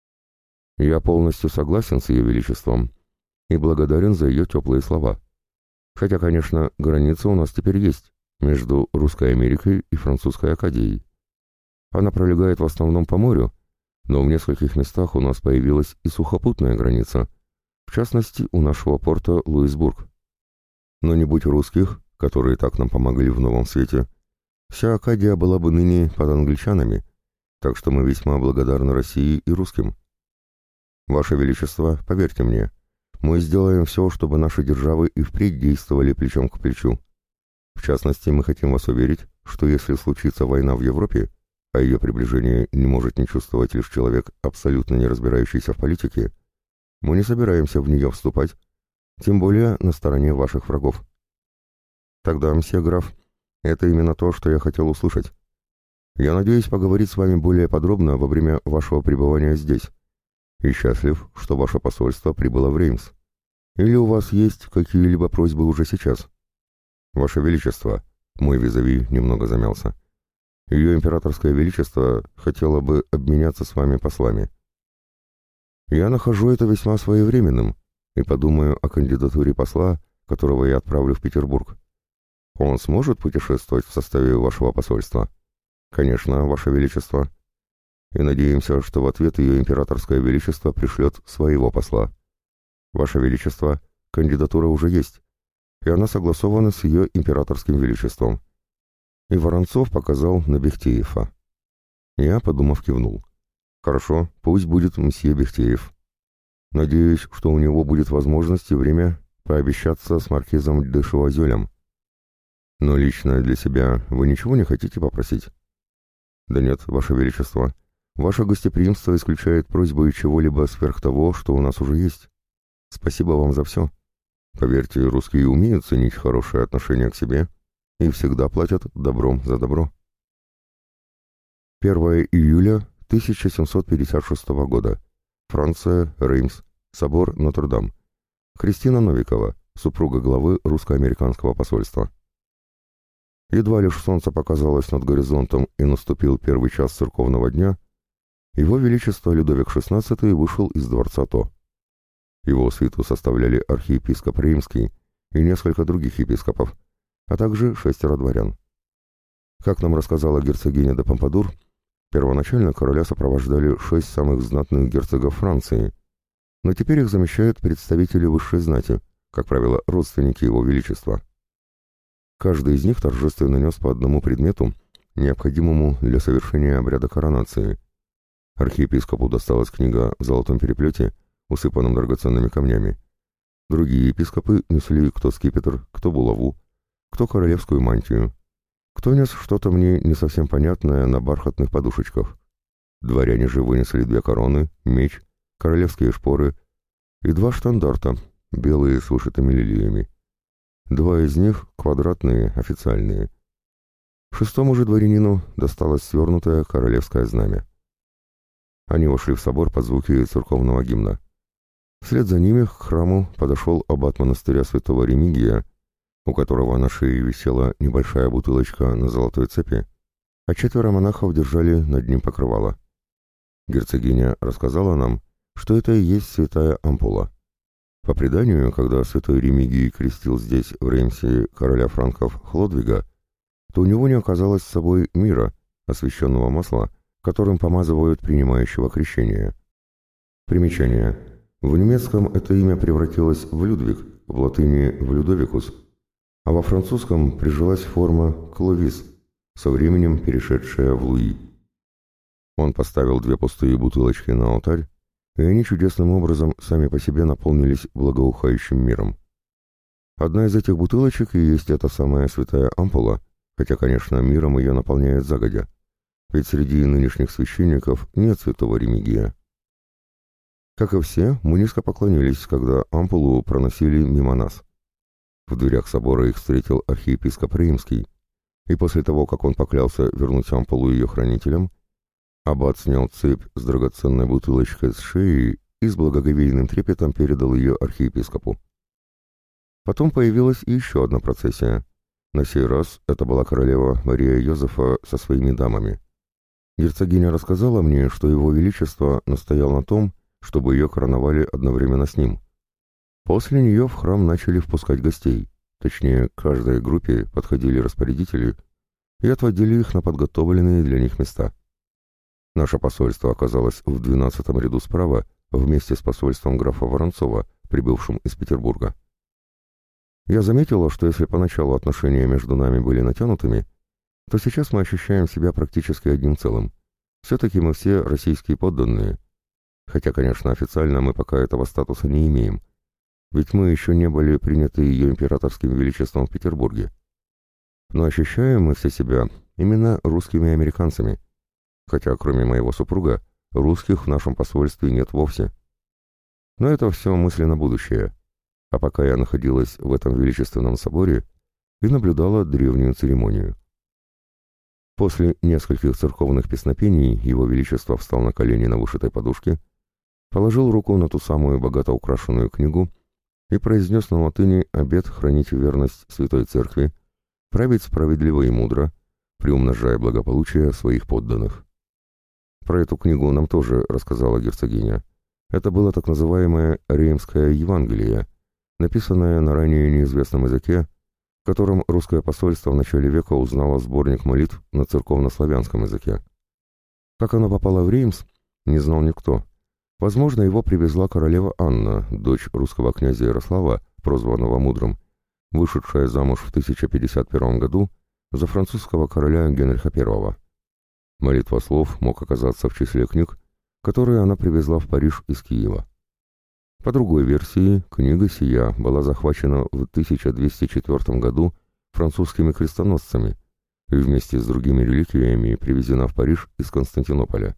Я полностью согласен с ее величеством и благодарен за ее теплые слова. Хотя, конечно, граница у нас теперь есть между Русской Америкой и Французской Акадией. Она пролегает в основном по морю, но в нескольких местах у нас появилась и сухопутная граница, в частности, у нашего порта Луисбург. Но не будь русских, которые так нам помогали в Новом Свете, вся Акадия была бы ныне под англичанами, так что мы весьма благодарны России и русским. Ваше Величество, поверьте мне, мы сделаем все, чтобы наши державы и впредь действовали плечом к плечу. В частности, мы хотим вас уверить, что если случится война в Европе, а ее приближение не может не чувствовать лишь человек, абсолютно не разбирающийся в политике, мы не собираемся в нее вступать, тем более на стороне ваших врагов. Тогда, мсье граф, это именно то, что я хотел услышать. Я надеюсь поговорить с вами более подробно во время вашего пребывания здесь, и счастлив, что ваше посольство прибыло в Реймс. Или у вас есть какие-либо просьбы уже сейчас? Ваше Величество, мой визави немного замялся. Ее императорское величество хотело бы обменяться с вами послами. Я нахожу это весьма своевременным и подумаю о кандидатуре посла, которого я отправлю в Петербург. Он сможет путешествовать в составе вашего посольства? Конечно, ваше величество. И надеемся, что в ответ ее императорское величество пришлет своего посла. Ваше величество, кандидатура уже есть, и она согласована с ее императорским величеством. И Воронцов показал на Бехтеева. Я, подумав, кивнул. Хорошо, пусть будет мсье Бехтеев. Надеюсь, что у него будет возможность и время пообщаться с маркизом де Шевазелем. Но лично для себя вы ничего не хотите попросить? Да нет, ваше величество. Ваше гостеприимство исключает просьбу и чего-либо сверх того, что у нас уже есть. Спасибо вам за все. Поверьте, русские умеют ценить хорошее отношение к себе и всегда платят добром за добро. 1 июля 1756 года. Франция, Реймс, собор Нотр-Дам. Кристина Новикова, супруга главы русско-американского посольства. Едва лишь солнце показалось над горизонтом и наступил первый час церковного дня, его величество Людовик XVI вышел из дворца То. Его свиту составляли архиепископ Римский и несколько других епископов, а также 6 дворян. Как нам рассказала герцогиня де Помпадур, первоначально короля сопровождали 6 самых знатных герцогов Франции, но теперь их замещают представители высшей знати, как правило, родственники его величества. Каждый из них торжественно нес по одному предмету, необходимому для совершения обряда коронации. Архиепископу досталась книга в золотом переплете, усыпанном драгоценными камнями. Другие епископы несли кто скипетр, кто булаву, кто королевскую мантию. Кто нес что-то мне не совсем понятное на бархатных подушечках. Дворяне же вынесли 2 короны, меч, королевские шпоры и 2 штандарта, белые с вышитыми лилиями. 2 из них квадратные, официальные. 6-му же дворянину досталось свернутое королевское знамя. Они вошли в собор под звуки церковного гимна. Вслед за ними к храму подошел аббат монастыря святого Ремигия, у которого на шее висела небольшая бутылочка на золотой цепи, а 4 монахов держали над ним покрывало. Герцогиня рассказала нам, что это и есть святая ампула. По преданию, когда святой Ремигий крестил здесь, в Реймсе, короля франков Хлодвига, то у него не оказалось с собой мира, освященного масла, которым помазывают принимающего крещения. Примечание. В немецком это имя превратилось в Людвиг, в латыни в Людовикус, а во французском прижилась форма Кловис, со временем перешедшая в Луи. Он поставил 2 пустые бутылочки на алтарь, и они чудесным образом сами по себе наполнились благоухающим миром. Одна из этих бутылочек и есть эта самая святая ампула, хотя, конечно, миром ее наполняет загодя, ведь среди нынешних священников нет святого Ремигия. Как и все, мы низко поклонились, когда ампулу проносили мимо нас. В дверях собора их встретил архиепископ Римский, и после того, как он поклялся вернуть ампулу ее хранителям, аббат снял цепь с драгоценной бутылочкой с шеи и с благоговейным трепетом передал ее архиепископу. Потом появилась еще одна процессия. На сей раз это была королева Мария Йозефа со своими дамами. Герцогиня рассказала мне, что его величество настоял на том, чтобы ее короновали одновременно с ним. После нее в храм начали впускать гостей, точнее, к каждой группе подходили распорядители и отводили их на подготовленные для них места. Наше посольство оказалось в 12-м ряду справа вместе с посольством графа Воронцова, прибывшим из Петербурга. Я заметила, что если поначалу отношения между нами были натянутыми, то сейчас мы ощущаем себя практически одним целым. Все-таки мы все российские подданные. Хотя, конечно, официально мы пока этого статуса не имеем, ведь мы еще не были приняты ее императорским величеством в Петербурге. Но ощущаем мы все себя именно русскими американцами, хотя кроме моего супруга русских в нашем посольстве нет вовсе. Но это все мысли на будущее. А пока я находилась в этом величественном соборе и наблюдала древнюю церемонию. После нескольких церковных песнопений его величество встал на колени на вышитой подушке, положил руку на ту самую богато украшенную книгу и произнес на латыни обет хранить верность Святой Церкви, править справедливо и мудро, приумножая благополучие своих подданных. Про эту книгу нам тоже рассказала герцогиня. Это было так называемое Реймское Евангелие, написанное на ранее неизвестном языке, в котором русское посольство в начале века узнало сборник молитв на церковно-славянском языке. Как оно попало в Реймс, не знал никто. Возможно, его привезла королева Анна, дочь русского князя Ярослава, прозванного Мудрым, вышедшая замуж в 1051 году за французского короля Генриха I. Молитва слов мог оказаться в числе книг, которые она привезла в Париж из Киева. По другой версии, книга сия была захвачена в 1204 году французскими крестоносцами и вместе с другими реликвиями привезена в Париж из Константинополя.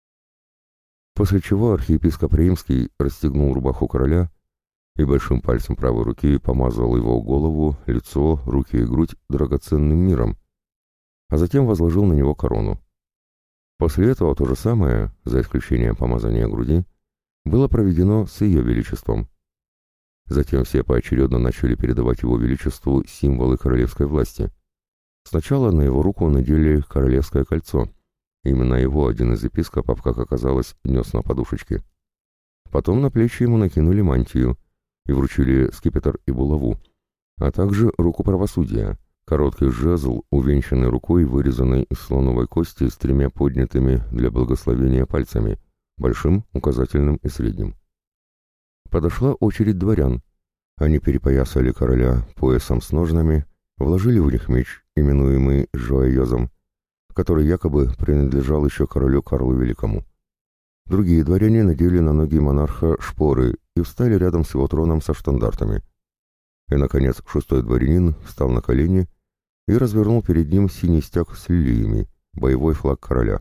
После чего архиепископ Реймский расстегнул рубаху короля и большим пальцем правой руки помазал его голову, лицо, руки и грудь драгоценным миром, а затем возложил на него корону. После этого то же самое, за исключением помазания груди, было проведено с ее величеством. Затем все поочередно начали передавать его величеству символы королевской власти. Сначала на его руку надели королевское кольцо. Именно его один из епископов, как оказалось, нес на подушечке. Потом на плечи ему накинули мантию и вручили скипетр и булаву, а также руку правосудия, короткий жезл, увенчанный рукой, вырезанной из слоновой кости с тремя поднятыми для благословения пальцами, большим, указательным и средним. Подошла очередь дворян. Они перепоясали короля поясом с ножнами, вложили в них меч, именуемый Жоайозом, который якобы принадлежал еще королю Карлу Великому. Другие дворяне надели на ноги монарха шпоры и встали рядом с его троном со штандартами. И, наконец, шестой дворянин встал на колени и развернул перед ним синий стяг с лилиями, боевой флаг короля.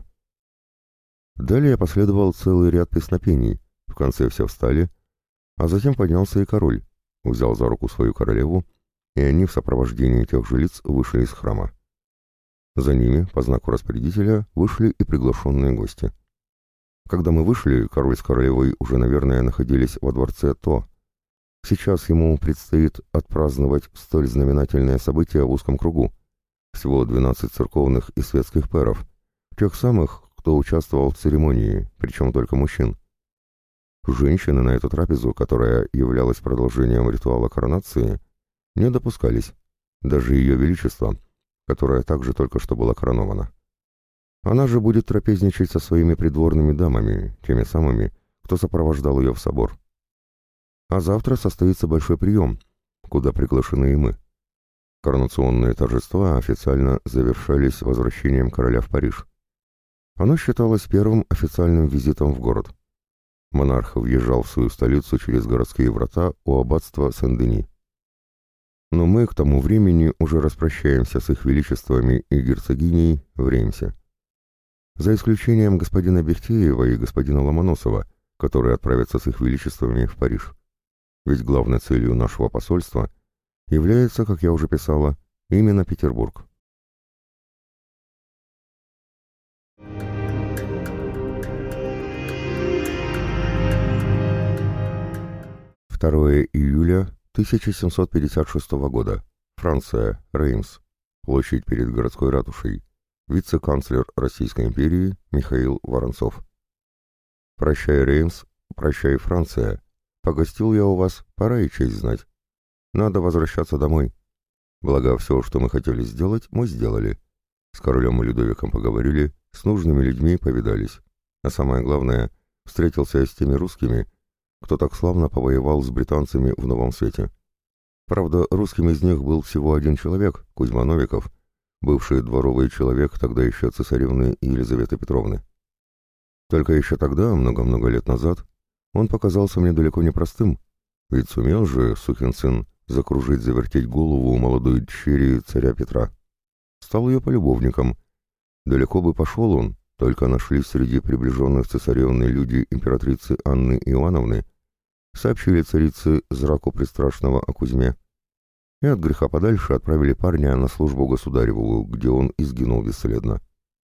Далее последовал целый ряд песнопений, в конце все встали, а затем поднялся и король, взял за руку свою королеву, и они в сопровождении тех же лиц вышли из храма. За ними, по знаку распорядителя, вышли и приглашенные гости. Когда мы вышли, король с королевой уже, наверное, находились во дворце То. Сейчас ему предстоит отпраздновать столь знаменательное событие в узком кругу. Всего 12 церковных и светских пэров, тех самых, кто участвовал в церемонии, причем только мужчин. Женщины на эту трапезу, которая являлась продолжением ритуала коронации, не допускались, даже ее величество, которое также только что была коронована. Она же будет трапезничать со своими придворными дамами, теми самыми, кто сопровождал ее в собор. А завтра состоится большой прием, куда приглашены и мы. Коронационные торжества официально завершались возвращением короля в Париж. Оно считалось первым официальным визитом в город. Монарх въезжал в свою столицу через городские врата у аббатства Сен-Дени. Но мы к тому времени уже распрощаемся с их величествами и герцогиней в Реймсе. За исключением господина Бехтеева и господина Ломоносова, которые отправятся с их величествами в Париж. Ведь главной целью нашего посольства является, как я уже писала, именно Петербург. 2 июля 1756 года. Франция, Реймс. площадь перед городской ратушей, вице-канцлер Российской империи Михаил Воронцов. «Прощай, Реймс, прощай, Франция. Погостил я у вас, пора и честь знать. Надо возвращаться домой. Благо, все, что мы хотели сделать, мы сделали. С королем и Людовиком поговорили, с нужными людьми повидались. А самое главное, встретился я с теми русскими, кто так славно повоевал с британцами в Новом Свете. Правда, русским из них был всего один человек, Кузьма Новиков, бывший дворовый человек тогда еще цесаревны Елизаветы Петровны. Только еще тогда, много-много лет назад, он показался мне далеко не простым, ведь сумел же, сукин сын, закружить, завертеть голову молодой дщери царя Петра. Стал ее полюбовником. Далеко бы пошел он, только нашлись среди приближенных цесаревны люди императрицы Анны Иоанновны, сообщили царице зраку пристрашного о Кузьме, и от греха подальше отправили парня на службу государеву, где он и сгинул бесследно.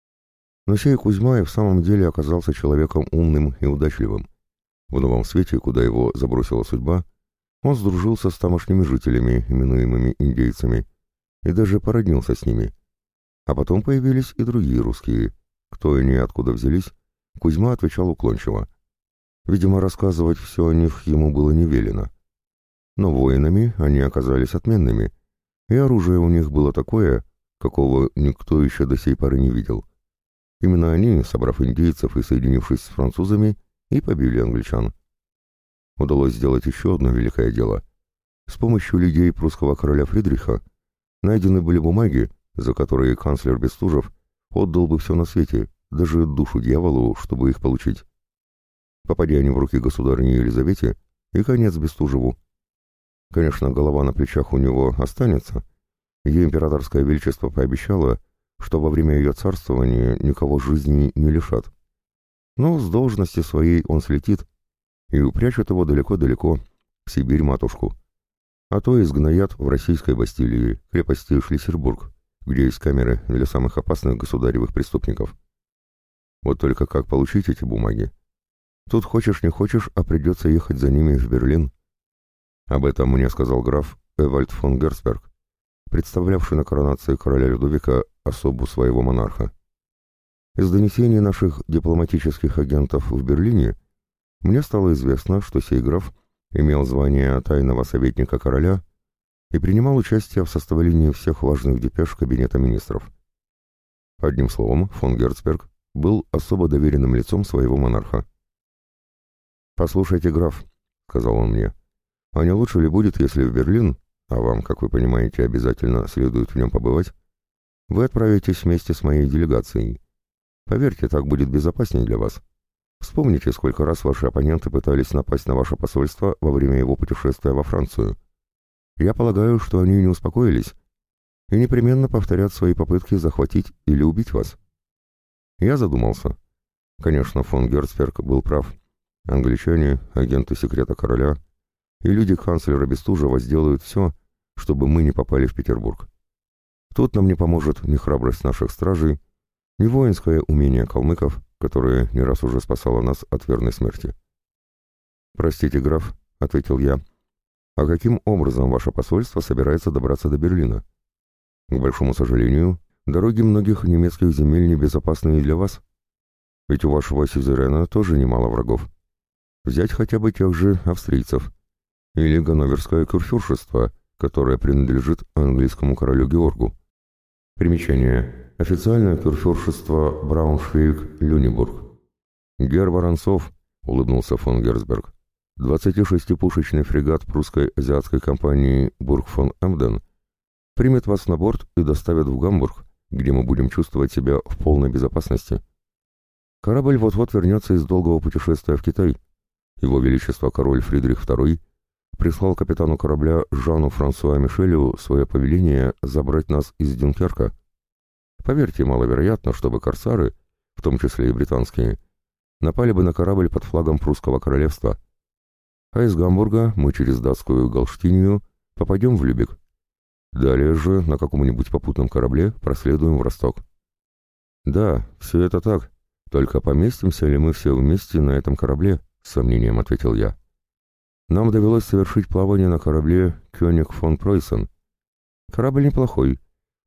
Но сей Кузьма и в самом деле оказался человеком умным и удачливым. В Новом Свете, куда его забросила судьба, он сдружился с тамошними жителями, именуемыми индейцами, и даже породнился с ними. А потом появились и другие русские. Кто они и откуда взялись, Кузьма отвечал уклончиво. Видимо, рассказывать все о них ему было не велено. Но воинами они оказались отменными, и оружие у них было такое, какого никто еще до сей поры не видел. Именно они, собрав индейцев и соединившись с французами, и побили англичан. Удалось сделать еще одно великое дело. С помощью людей прусского короля Фридриха найдены были бумаги, за которые канцлер Бестужев отдал бы все на свете, даже душу дьяволу, чтобы их получить. Попадя они в руки государыне Елизавете, и конец Бестужеву. Конечно, голова на плечах у него останется. Ее императорское величество пообещало, что во время ее царствования никого жизни не лишат. Но с должности своей он слетит и упрячут его далеко-далеко, в Сибирь-матушку. А то изгноят в российской Бастилии, крепости Шлиссельбург, где есть камеры для самых опасных государевых преступников. Вот только как получить эти бумаги? Тут хочешь не хочешь, а придется ехать за ними в Берлин. Об этом мне сказал граф Эвальд фон Герцберг, представлявший на коронации короля Людовика особу своего монарха. Из донесений наших дипломатических агентов в Берлине мне стало известно, что сей граф имел звание тайного советника короля и принимал участие в составлении всех важных депеш Кабинета министров. Одним словом, фон Герцберг был особо доверенным лицом своего монарха. «Послушайте, граф», — сказал он мне, — «а не лучше ли будет, если в Берлин, а вам, как вы понимаете, обязательно следует в нем побывать, вы отправитесь вместе с моей делегацией? Поверьте, так будет безопаснее для вас. Вспомните, сколько раз ваши оппоненты пытались напасть на ваше посольство во время его путешествия во Францию. Я полагаю, что они не успокоились и непременно повторят свои попытки захватить или убить вас». Я задумался. Конечно, фон Герцберг был прав. Англичане, агенты секрета короля и люди канцлера Бестужева сделают все, чтобы мы не попали в Петербург. Тут нам не поможет ни храбрость наших стражей, ни воинское умение калмыков, которое не раз уже спасало нас от верной смерти. «Простите, граф», — ответил я, — «а каким образом ваше посольство собирается добраться до Берлина? К большому сожалению, дороги многих немецких земель небезопасны и для вас. Ведь у вашего сюзерена тоже немало врагов. Взять хотя бы тех же австрийцев. Или ганноверское курфюршество, которое принадлежит английскому королю Георгу. Примечание. Официальное курфюршество Брауншвейг-Люнебург. «Герр Воронцов», — улыбнулся фон Герцберг, — «26-пушечный фрегат прусской азиатской компании «Бург фон Эмден» примет вас на борт и доставит в Гамбург, где мы будем чувствовать себя в полной безопасности. Корабль вот-вот вернется из долгого путешествия в Китай. Его Величество король Фридрих II прислал капитану корабля Жану Франсуа Мишелю свое повеление забрать нас из Дюнкерка. Поверьте, маловероятно, чтобы корсары, в том числе и британские, напали бы на корабль под флагом прусского королевства. А из Гамбурга мы через датскую Галштинию попадем в Любек. Далее же на каком-нибудь попутном корабле проследуем в Росток». «Да, все это так. Только поместимся ли мы все вместе на этом корабле?» — с сомнением ответил я. «Нам довелось совершить плавание на корабле «Кёниг фон Пройсен». Корабль неплохой,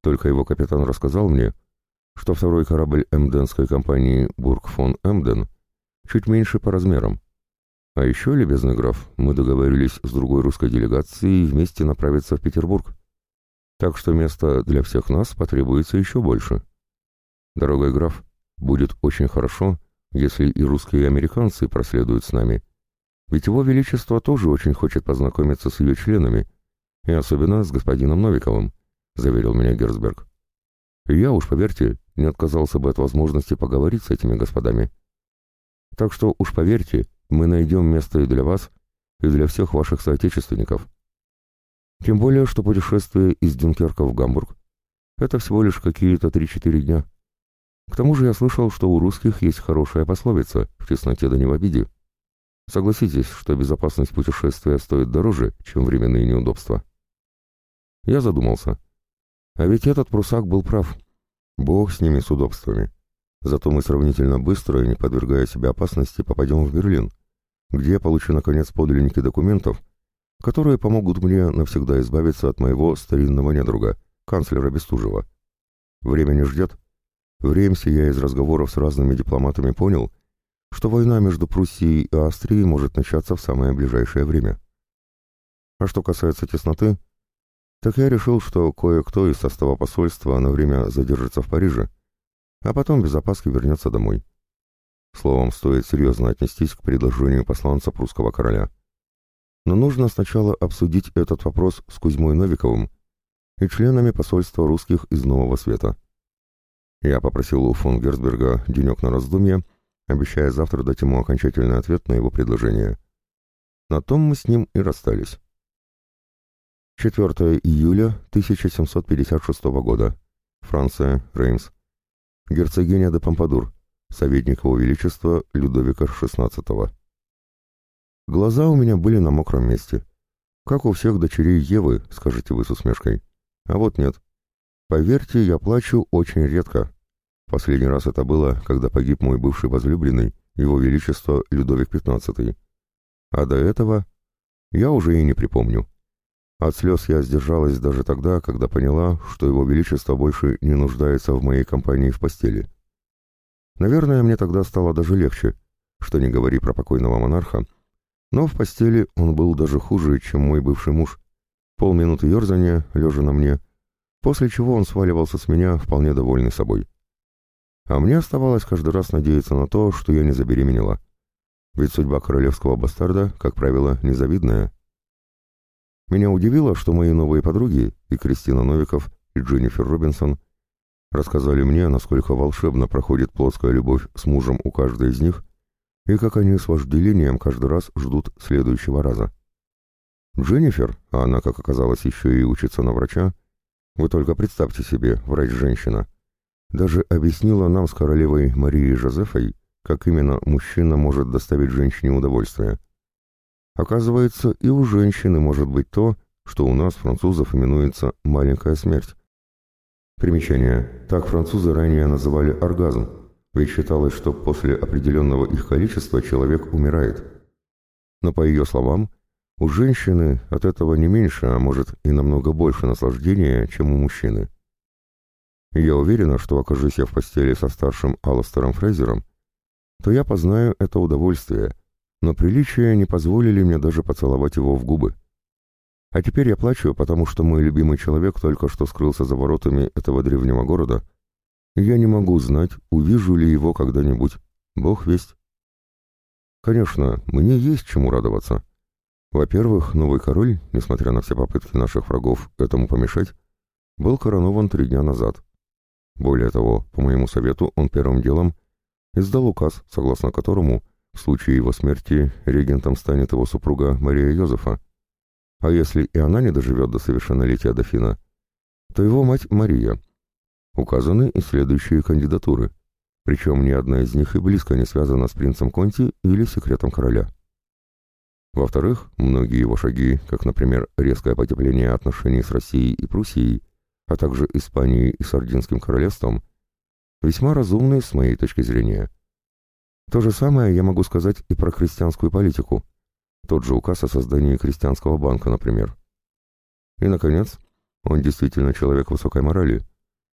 Только его капитан рассказал мне, что второй корабль эмденской компании «Бург фон Эмден» чуть меньше по размерам. А еще, любезный граф, мы договорились с другой русской делегацией вместе направиться в Петербург. Так что места для всех нас потребуется еще больше. Дорогой граф, будет очень хорошо, если и русские, и американцы проследуют с нами. Ведь его величество тоже очень хочет познакомиться с ее членами, и особенно с господином Новиковым, заверил меня Герцберг. И я уж, поверьте, не отказался бы от возможности поговорить с этими господами. Так что уж поверьте, мы найдем место и для вас, и для всех ваших соотечественников. Тем более, что путешествие из Дюнкерка в Гамбург — это всего лишь какие-то 3-4 дня. К тому же я слышал, что у русских есть хорошая пословица «в тесноте да не в обиде». Согласитесь, что безопасность путешествия стоит дороже, чем временные неудобства. Я задумался. А ведь этот прусак был прав. Бог с ними, с удобствами. Зато мы сравнительно быстро, не подвергая себя опасности, попадем в Берлин, где я получу, наконец, подлинники документов, которые помогут мне навсегда избавиться от моего старинного недруга, канцлера Бестужева. Время не ждет. В Реймсе я из разговоров с разными дипломатами понял, что война между Пруссией и Австрией может начаться в самое ближайшее время. А что касается тесноты, так я решил, что кое-кто из состава посольства на время задержится в Париже, а потом без опаски вернется домой. Словом, стоит серьезно отнестись к предложению посланца прусского короля. Но нужно сначала обсудить этот вопрос с Кузьмой Новиковым и членами посольства русских из Нового Света. Я попросил у фон Герцберга денек на раздумье, обещая завтра дать ему окончательный ответ на его предложение. На том мы с ним и расстались. 4 июля 1756 года. Франция, Реймс. Герцогиня де Помпадур, советник его величества Людовика XVI. Глаза у меня были на мокром месте. Как у всех дочерей Евы, скажете вы с усмешкой. А вот нет. Поверьте, я плачу очень редко. Последний раз это было, когда погиб мой бывший возлюбленный, его величество Людовик XV. А до этого я уже и не припомню. От слез я сдержалась даже тогда, когда поняла, что его величество больше не нуждается в моей компании в постели. Наверное, мне тогда стало даже легче, что не говори про покойного монарха, но в постели он был даже хуже, чем мой бывший муж. Полминуты ерзания, лежа на мне, после чего он сваливался с меня, вполне довольный собой. А мне оставалось каждый раз надеяться на то, что я не забеременела. Ведь судьба королевского бастарда, как правило, незавидная. Меня удивило, что мои новые подруги, и Кристина Новиков, и Дженнифер Робинсон, рассказали мне, насколько волшебно проходит плотская любовь с мужем у каждой из них, и как они с вожделением каждый раз ждут следующего раза. Дженнифер, а она, как оказалось, еще и учится на врача, вы только представьте себе, врач-женщина, даже объяснила нам с королевой Марией Жозефой, как именно мужчина может доставить женщине удовольствие. Оказывается, и у женщины может быть то, что у нас, французов, именуется «маленькая смерть». Примечание. Так французы ранее называли оргазм, ведь считалось, что после определенного их количества человек умирает. Но по ее словам, у женщины от этого не меньше, а может и намного больше наслаждения, чем у мужчины. И я уверена, что окажусь я в постели со старшим Аластером Фрейзером, то я познаю это удовольствие, но приличия не позволили мне даже поцеловать его в губы. А теперь я плачу, потому что мой любимый человек только что скрылся за воротами этого древнего города, и я не могу знать, увижу ли его когда-нибудь. Бог весть. Конечно, мне есть чему радоваться. Во-первых, новый король, несмотря на все попытки наших врагов этому помешать, был коронован 3 дня назад. Более того, по моему совету, он первым делом издал указ, согласно которому в случае его смерти регентом станет его супруга Мария Йозефа, а если и она не доживет до совершеннолетия дофина, то его мать Мария. Указаны и следующие кандидатуры, причем ни одна из них и близко не связана с принцем Конти или секретом короля. Во-вторых, многие его шаги, как, например, резкое потепление отношений с Россией и Пруссией, а также Испанией и Сардинским королевством, весьма разумны с моей точки зрения. То же самое я могу сказать и про крестьянскую политику, тот же указ о создании крестьянского банка, например. И, наконец, он действительно человек высокой морали,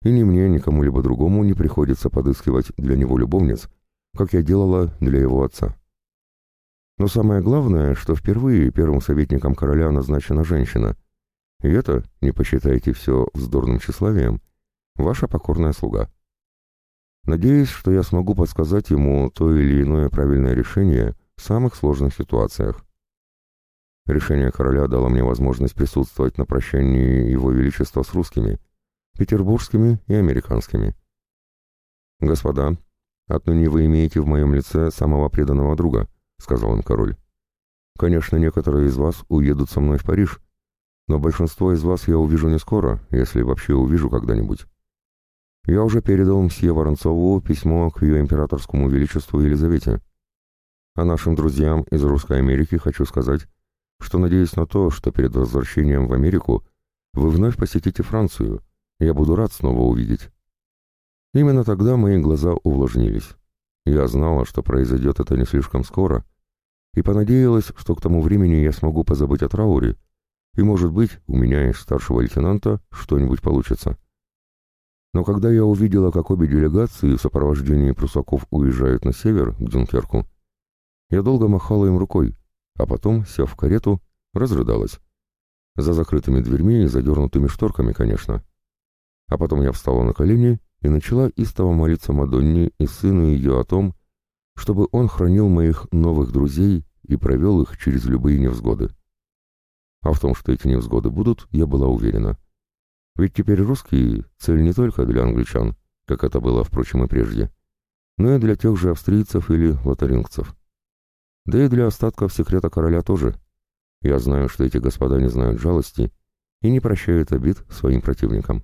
и ни мне, ни кому-либо другому не приходится подыскивать для него любовниц, как я делала для его отца. Но самое главное, что впервые первым советником короля назначена женщина, и это, не посчитайте все вздорным тщеславием, ваша покорная слуга. Надеюсь, что я смогу подсказать ему то или иное правильное решение в самых сложных ситуациях. Решение короля дало мне возможность присутствовать на прощании Его Величества с русскими, петербургскими и американскими. «Господа, отныне вы имеете в моем лице самого преданного друга», — сказал им король. «Конечно, некоторые из вас уедут со мной в Париж, но большинство из вас я увижу не скоро, если вообще увижу когда-нибудь. Я уже передал мсье Воронцову письмо к ее императорскому величеству Елизавете. А нашим друзьям из Русской Америки хочу сказать, что надеюсь на то, что перед возвращением в Америку вы вновь посетите Францию. Я буду рад снова увидеть». Именно тогда мои глаза увлажнились. Я знала, что произойдет это не слишком скоро, и понадеялась, что к тому времени я смогу позабыть о трауре, и, может быть, у меня из старшего лейтенанта что-нибудь получится. Но когда я увидела, как обе делегации в сопровождении прусаков уезжают на север, к Дюнкерку, я долго махала им рукой, а потом, сев в карету, разрыдалась. За закрытыми дверьми и задернутыми шторками, конечно. А потом я встала на колени и начала истово молиться Мадонне и сыну ее о том, чтобы он хранил моих новых друзей и провел их через любые невзгоды. А в том, что эти невзгоды будут, я была уверена. Ведь теперь русские — цель не только для англичан, как это было, впрочем, и прежде, но и для тех же австрийцев или лотарингцев. Да и для остатков секрета короля тоже. Я знаю, что эти господа не знают жалости и не прощают обид своим противникам.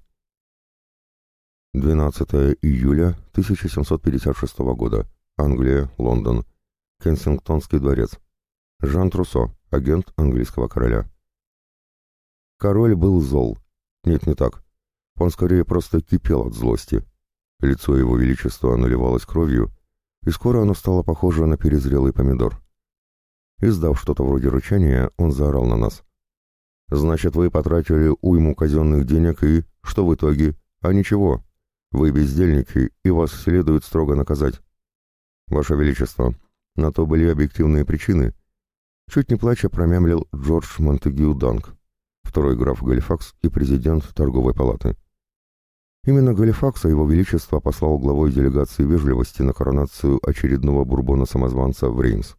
12 июля 1756 года. Англия, Лондон. Кенсингтонский дворец. Жан Труссо, агент английского короля. Король был зол. Нет, не так. Он скорее просто кипел от злости. Лицо его величества наливалось кровью, и скоро оно стало похоже на перезрелый помидор. Издав что-то вроде рычания, он заорал на нас. «Значит, вы потратили уйму казенных денег и... Что в итоге? А ничего. Вы бездельники, и вас следует строго наказать. Ваше Величество, на то были объективные причины». Чуть не плача промямлил Джордж Монтегю Данк, второй граф Галифакс и президент торговой палаты. Именно Галифакса его величество послал главой делегации вежливости на коронацию очередного бурбона-самозванца в Реймс.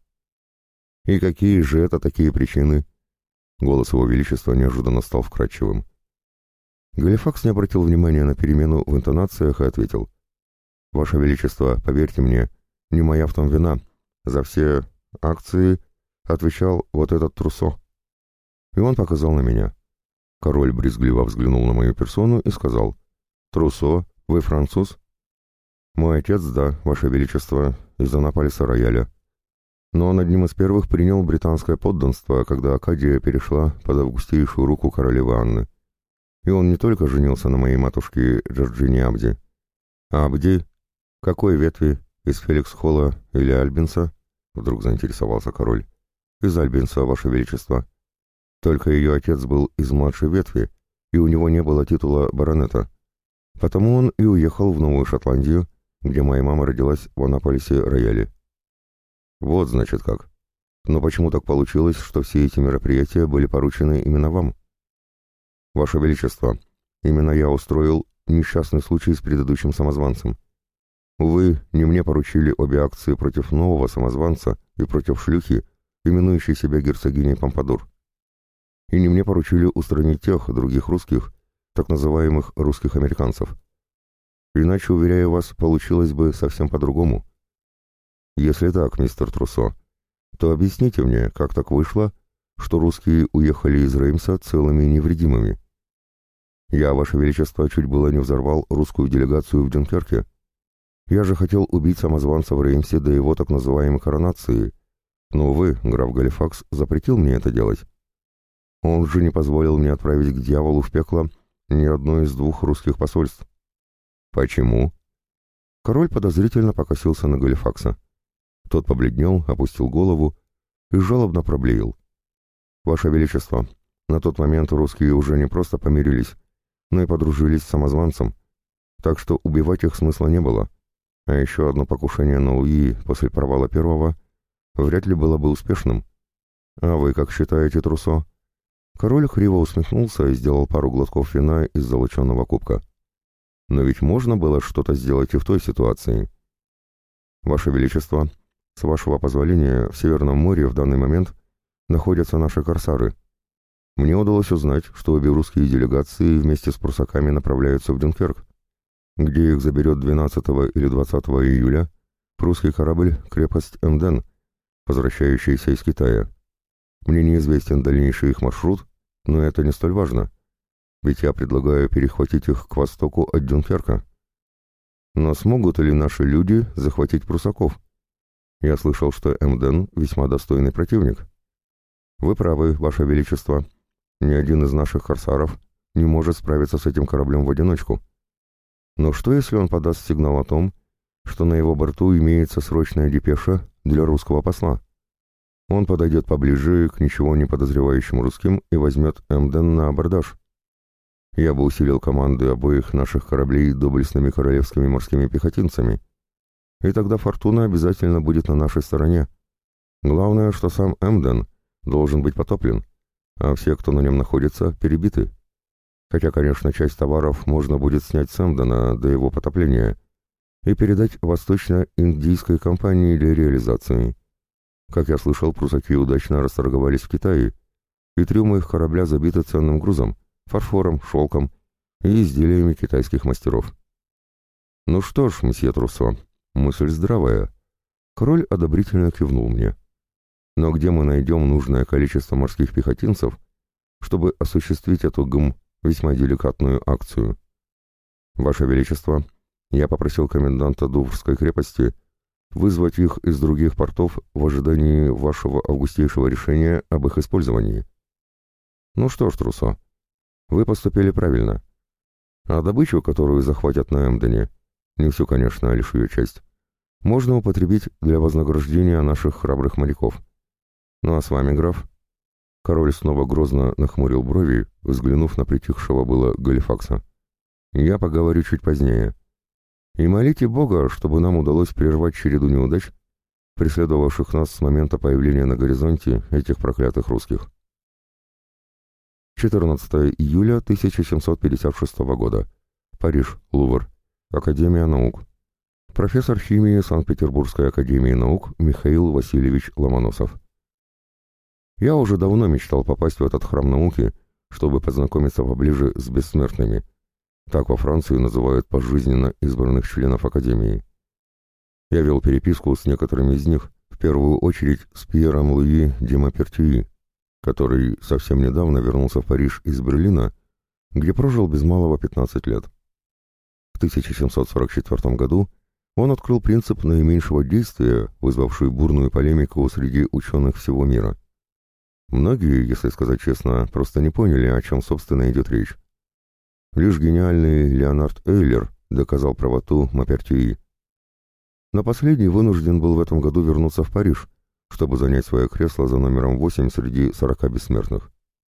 «И какие же это такие причины?» Голос его величества неожиданно стал вкрадчивым. Галифакс не обратил внимания на перемену в интонациях и ответил. «Ваше величество, поверьте мне, не моя в том вина. За все акции отвечал вот этот Труссо». И он показал на меня. Король брезгливо взглянул на мою персону и сказал: «Труссо, вы француз?» «Мой отец, да, ваше величество, из Анаполиса Рояля. Но он одним из первых принял британское подданство, когда Акадия перешла под августейшую руку королевы Анны. И он не только женился на моей матушке Джорджине Абди. А Абди? Какой ветви? Из Феликс-Холла или Альбинса?» Вдруг заинтересовался король. «Из Альбинса, ваше величество. Только ее отец был из младшей ветви, и у него не было титула баронета. Потому он и уехал в Новую Шотландию, где моя мама родилась в Анаполисе Рояле». «Вот, значит, как. Но почему так получилось, что все эти мероприятия были поручены именно вам?» «Ваше Величество, именно я устроил несчастный случай с предыдущим самозванцем. Увы, не мне поручили обе акции против нового самозванца и против шлюхи, именующей себя герцогиней Помпадур. И не мне поручили устранить тех других русских, так называемых русских американцев. Иначе, уверяю вас, получилось бы совсем по-другому. Если так, мистер Труссо, то объясните мне, как так вышло, что русские уехали из Реймса целыми и невредимыми. Я, ваше величество, чуть было не взорвал русскую делегацию в Дюнкерке. Я же хотел убить самозванца в Реймсе до его так называемой коронации, но, увы, граф Галифакс запретил мне это делать. Он же не позволил мне отправить к дьяволу в пекло ни одно из двух русских посольств. Почему? Король подозрительно покосился на Галифакса. Тот побледнел, опустил голову и жалобно проблеял. «Ваше Величество, на тот момент русские уже не просто помирились, но и подружились с самозванцем. так что убивать их смысла не было. А еще одно покушение на Луи после провала первого вряд ли было бы успешным. А вы как считаете, Трусо? Король криво усмехнулся и сделал пару глотков вина из золоченого кубка. Но ведь можно было что-то сделать и в той ситуации. Ваше Величество, с вашего позволения, в Северном море в данный момент находятся наши корсары. Мне удалось узнать, что обе русские делегации вместе с прусаками направляются в Дюнкерк, где их заберет 12 или 20 июля прусский корабль «Крепость Эмден», возвращающийся из Китая. Мне неизвестен дальнейший их маршрут, но это не столь важно, ведь я предлагаю перехватить их к востоку от Дюнкерка. Но смогут ли наши люди захватить прусаков? Я слышал, что Эмден весьма достойный противник. Вы правы, Ваше Величество. Ни один из наших корсаров не может справиться с этим кораблем в одиночку. Но что, если он подаст сигнал о том, что на его борту имеется срочная депеша для русского посла? Он подойдет поближе к ничего не подозревающим русским и возьмет Эмден на абордаж. Я бы усилил команды обоих наших кораблей доблестными королевскими морскими пехотинцами, и тогда фортуна обязательно будет на нашей стороне. Главное, что сам Эмден должен быть потоплен, а все, кто на нем находится, перебиты. Хотя, конечно, часть товаров можно будет снять с Эмдена до его потопления и передать Восточно-Индийской компании для реализации. Как я слышал, прусаки удачно расторговались в Китае, и трюмы их корабля забиты ценным грузом, фарфором, шелком и изделиями китайских мастеров. Ну что ж, мсье Труссо, мысль здравая. Король одобрительно кивнул мне. Но где мы найдем нужное количество морских пехотинцев, чтобы осуществить эту весьма деликатную акцию? Ваше Величество, я попросил коменданта Дуврской крепости вызвать их из других портов в ожидании вашего августейшего решения об их использовании. Ну что ж, Труссо, вы поступили правильно. А добычу, которую захватят на Эмдене, не всю, конечно, а лишь ее часть, можно употребить для вознаграждения наших храбрых моряков. Ну а с вами, граф?» Король снова грозно нахмурил брови, взглянув на притихшего было Галифакса. «Я поговорю чуть позднее. И молите Бога, чтобы нам удалось прервать череду неудач, преследовавших нас с момента появления на горизонте этих проклятых русских». 14 июля 1756 года. Париж, Лувр. Академия наук. Профессор химии Санкт-Петербургской академии наук Михаил Васильевич Ломоносов. Я уже давно мечтал попасть в этот храм науки, чтобы познакомиться поближе с бессмертными. Так во Франции называют пожизненно избранных членов академии. Я вел переписку с некоторыми из них, в первую очередь с Пьером Луи де Мопертюи, который совсем недавно вернулся в Париж из Берлина, где прожил без малого 15 лет. В 1744 году он открыл принцип наименьшего действия, вызвавший бурную полемику среди ученых всего мира. Многие, если сказать честно, просто не поняли, о чем, собственно, идет речь. Лишь гениальный Леонард Эйлер доказал правоту Мопертюи. Но последний вынужден был в этом году вернуться в Париж, чтобы занять свое кресло за номером 8 среди 40 бессмертных.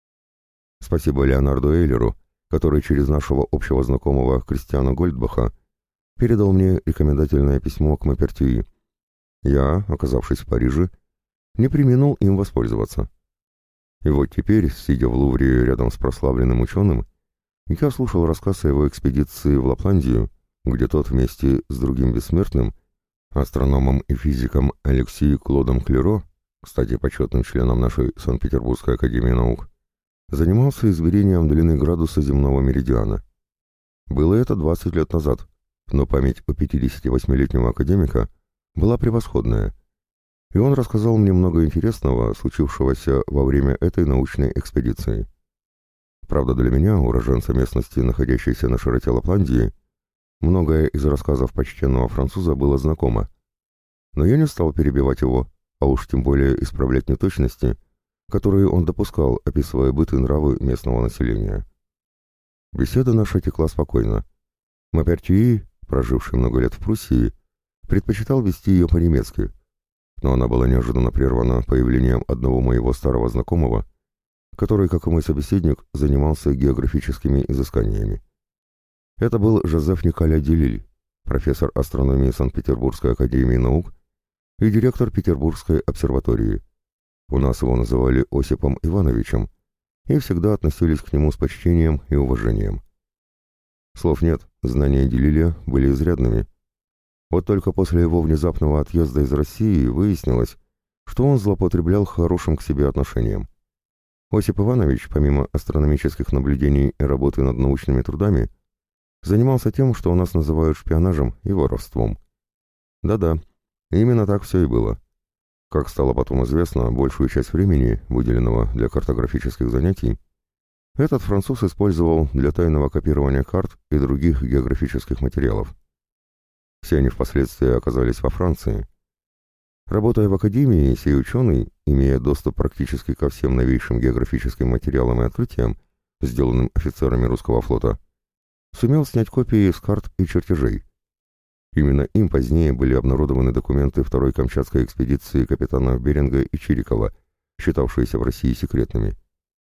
Спасибо Леонарду Эйлеру, который через нашего общего знакомого Кристиана Гольдбаха передал мне рекомендательное письмо к Мопертюи. Я, оказавшись в Париже, не преминул им воспользоваться. И вот теперь, сидя в Лувре рядом с прославленным ученым, я слушал рассказ о его экспедиции в Лапландию, где тот вместе с другим бессмертным, астрономом и физиком Алексеем Клодом Клеро, кстати, почетным членом нашей Санкт-Петербургской академии наук, занимался измерением длины градуса земного меридиана. Было это 20 лет назад, но память у 58-летнего академика была превосходная, и он рассказал мне много интересного, случившегося во время этой научной экспедиции. Правда, для меня, уроженца местности, находящейся на широте Лапландии, многое из рассказов почтенного француза было знакомо. Но я не стал перебивать его, а уж тем более исправлять неточности, которые он допускал, описывая быт и нравы местного населения. Беседа наша текла спокойно. Мопертюи, проживший много лет в Пруссии, предпочитал вести ее по-немецки, но она была неожиданно прервана появлением одного моего старого знакомого, который, как и мой собеседник, занимался географическими изысканиями. Это был Жозеф Николя Делиль, профессор астрономии Санкт-Петербургской академии наук и директор Петербургской обсерватории. У нас его называли Осипом Ивановичем и всегда относились к нему с почтением и уважением. Слов нет, знания Делиля были изрядными. Вот только после его внезапного отъезда из России выяснилось, что он злоупотреблял хорошим к себе отношением. Осип Иванович, помимо астрономических наблюдений и работы над научными трудами, занимался тем, что у нас называют шпионажем и воровством. Да-да, именно так все и было. Как стало потом известно, большую часть времени, выделенного для картографических занятий, этот француз использовал для тайного копирования карт и других географических материалов. Все они впоследствии оказались во Франции. Работая в академии, сей ученый, имея доступ практически ко всем новейшим географическим материалам и открытиям, сделанным офицерами русского флота, сумел снять копии с карт и чертежей. Именно им позднее были обнародованы документы второй Камчатской экспедиции капитанов Беринга и Чирикова, считавшиеся в России секретными.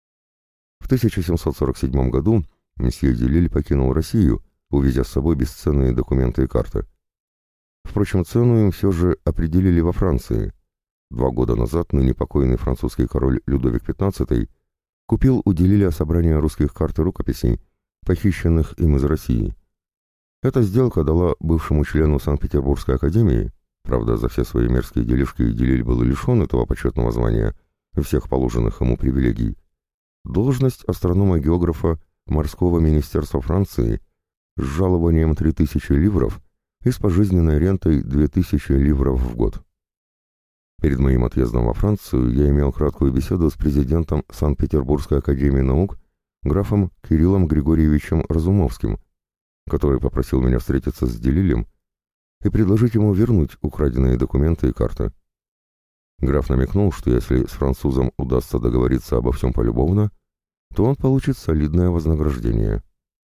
В 1747 году месье Делиль покинул Россию, увезя с собой бесценные документы и карты. Впрочем, цену им все же определили во Франции. 2 года назад ныне покойный французский король Людовик XV купил у Делиля собрание русских карт и рукописей, похищенных им из России. Эта сделка дала бывшему члену Санкт-Петербургской академии, правда, за все свои мерзкие делишки Делиль был лишен этого почетного звания и всех положенных ему привилегий, должность астронома-географа морского министерства Франции с жалованием 3000 ливров и с пожизненной рентой 2000 ливров в год. Перед моим отъездом во Францию я имел краткую беседу с президентом Санкт-Петербургской академии наук графом Кириллом Григорьевичем Разумовским, который попросил меня встретиться с Делилем и предложить ему вернуть украденные документы и карты. Граф намекнул, что если с французом удастся договориться обо всем полюбовно, то он получит солидное вознаграждение.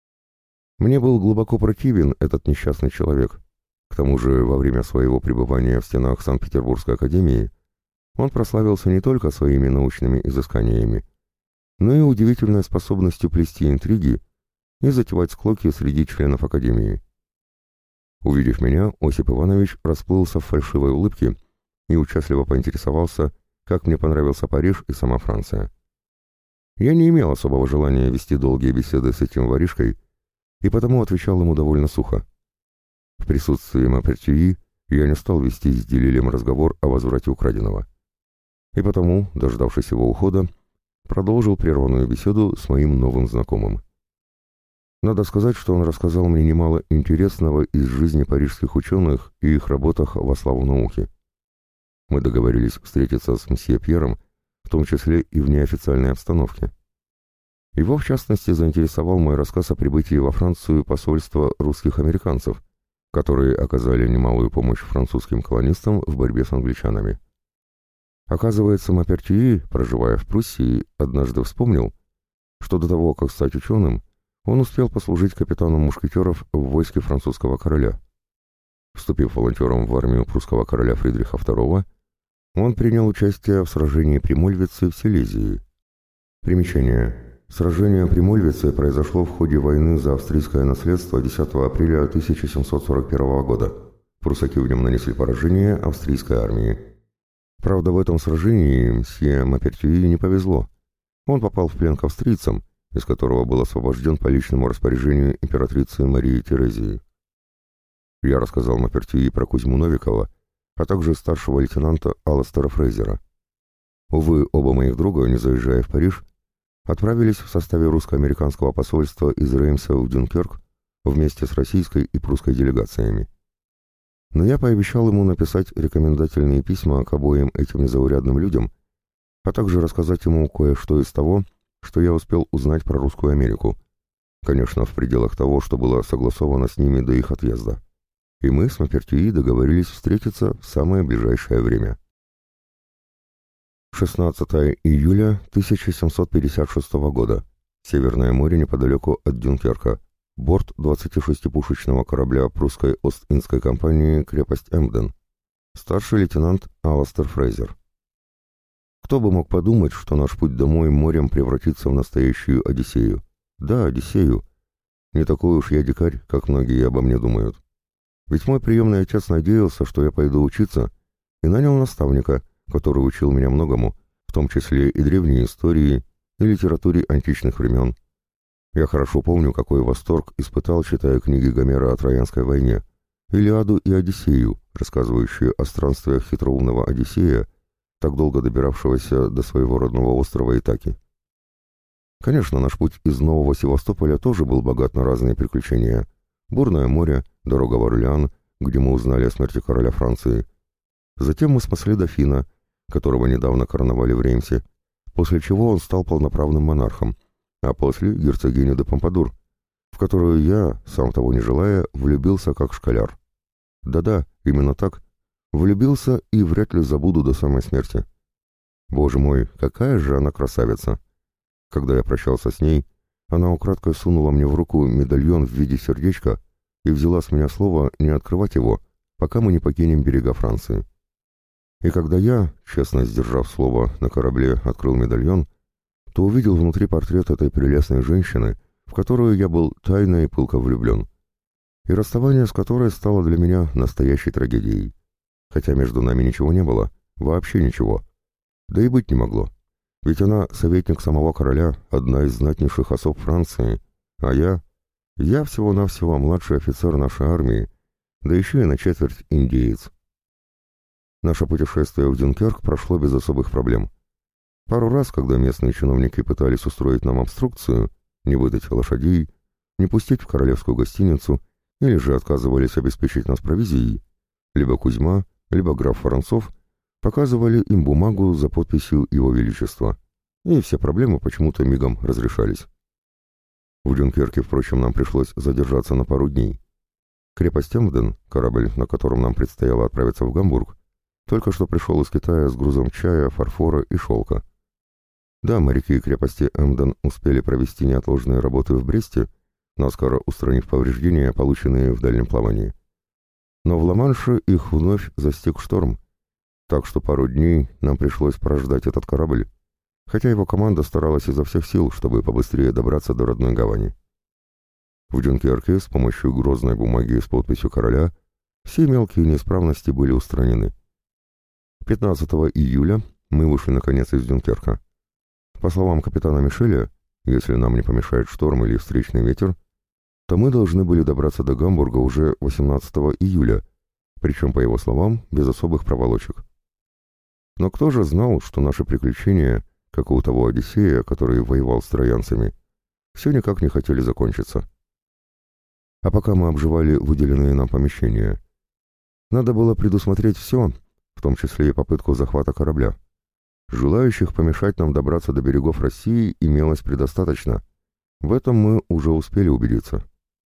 Мне был глубоко противен этот несчастный человек. К тому же, во время своего пребывания в стенах Санкт-Петербургской академии он прославился не только своими научными изысканиями, но и удивительной способностью плести интриги и затевать склоки среди членов академии. Увидев меня, Осип Иванович расплылся в фальшивой улыбке и участливо поинтересовался, как мне понравился Париж и сама Франция. Я не имел особого желания вести долгие беседы с этим воришкой, и потому отвечал ему довольно сухо. В присутствии Мапертюи я не стал вести с Делилем разговор о возврате украденного. И потому, дождавшись его ухода, продолжил прерванную беседу с моим новым знакомым. Надо сказать, что он рассказал мне немало интересного из жизни парижских ученых и их работах во славу науки. Мы договорились встретиться с мсье Пьером, в том числе и в неофициальной обстановке. Его, в частности, заинтересовал мой рассказ о прибытии во Францию посольства русских американцев, которые оказали немалую помощь французским колонистам в борьбе с англичанами. Оказывается, Мапертюи, проживая в Пруссии, однажды вспомнил, что до того, как стать ученым, он успел послужить капитаном мушкетеров в войске французского короля. Вступив волонтером в армию прусского короля Фридриха II, он принял участие в сражении при Мольвице в Силезии. Примечание. Сражение при Мольвице произошло в ходе войны за австрийское наследство 10 апреля 1741 года. Прусаки в нем нанесли поражение австрийской армии. Правда, в этом сражении мсье Мапертюи не повезло. Он попал в плен к австрийцам, из которого был освобожден по личному распоряжению императрицы Марии Терезии. Я рассказал Мапертюи про Кузьму Новикова, а также старшего лейтенанта Алластера Фрейзера. Увы, оба моих друга, не заезжая в Париж, отправились в составе русско-американского посольства из Реймса в Дюнкерк вместе с российской и прусской делегациями. Но я пообещал ему написать рекомендательные письма к обоим этим незаурядным людям, а также рассказать ему кое-что из того, что я успел узнать про Русскую Америку, конечно, в пределах того, что было согласовано с ними до их отъезда. И мы с Мапертюи договорились встретиться в самое ближайшее время. 16 июля 1756 года. Северное море неподалеку от Дюнкерка. Борт 26-пушечного корабля прусской Ост-Индской компании «Крепость Эмден». Старший лейтенант Алластер Фрейзер. Кто бы мог подумать, что наш путь домой морем превратится в настоящую Одиссею? Да, Одиссею. Не такой уж я дикарь, как многие обо мне думают. Ведь мой приемный отец надеялся, что я пойду учиться, и нанял наставника, который учил меня многому, в том числе и древней истории, и литературе античных времен. Я хорошо помню, какой восторг испытал, читая книги Гомера о Троянской войне, Илиаду и Одиссею, рассказывающие о странствиях хитроумного Одиссея, так долго добиравшегося до своего родного острова Итаки. Конечно, наш путь из Нового Севастополя тоже был богат на разные приключения. Бурное море, дорога в Орлеан, где мы узнали о смерти короля Франции. Затем мы спасли дофина, которого недавно короновали в Реймсе, после чего он стал полноправным монархом, а после герцогиню де Помпадур, в которую я, сам того не желая, влюбился как школяр. Да-да, именно так. Влюбился и вряд ли забуду до самой смерти. Боже мой, какая же она красавица! Когда я прощался с ней, она украдкой сунула мне в руку медальон в виде сердечка и взяла с меня слово не открывать его, пока мы не покинем берега Франции. И когда я, честно сдержав слово, на корабле открыл медальон, то увидел внутри портрет этой прелестной женщины, в которую я был тайно и пылко влюблен, и расставание с которой стало для меня настоящей трагедией. Хотя между нами ничего не было, вообще ничего. Да и быть не могло. Ведь она советник самого короля, одна из знатнейших особ Франции, а я всего-навсего младший офицер нашей армии, да еще и на четверть индеец. Наше путешествие в Дюнкерк прошло без особых проблем. Пару раз, когда местные чиновники пытались устроить нам обструкцию, не выдать лошадей, не пустить в королевскую гостиницу, или же отказывались обеспечить нас провизией, либо Кузьма, либо граф Воронцов показывали им бумагу за подписью Его Величества, и все проблемы почему-то мигом разрешались. В Дюнкерке, впрочем, нам пришлось задержаться на пару дней. Крепость Эмден, корабль, на котором нам предстояло отправиться в Гамбург, только что пришел из Китая с грузом чая, фарфора и шелка. Да, моряки крепости Эмден успели провести неотложные работы в Бресте, наскоро устранив повреждения, полученные в дальнем плавании. Но в Ла-Манше их вновь застиг шторм, так что пару дней нам пришлось прождать этот корабль, хотя его команда старалась изо всех сил, чтобы побыстрее добраться до родной гавани. В Дюнкерке с помощью грозной бумаги с подписью короля все мелкие неисправности были устранены. 15 июля мы вышли наконец из Дюнкерка. По словам капитана Мишеля, если нам не помешает шторм или встречный ветер, то мы должны были добраться до Гамбурга уже 18 июля, причем, по его словам, без особых проволочек. Но кто же знал, что наши приключения, как и у того Одиссея, который воевал с троянцами, все никак не хотели закончиться. А пока мы обживали выделенные нам помещения, надо было предусмотреть все, в том числе и попытку захвата корабля. Желающих помешать нам добраться до берегов России имелось предостаточно. В этом мы уже успели убедиться.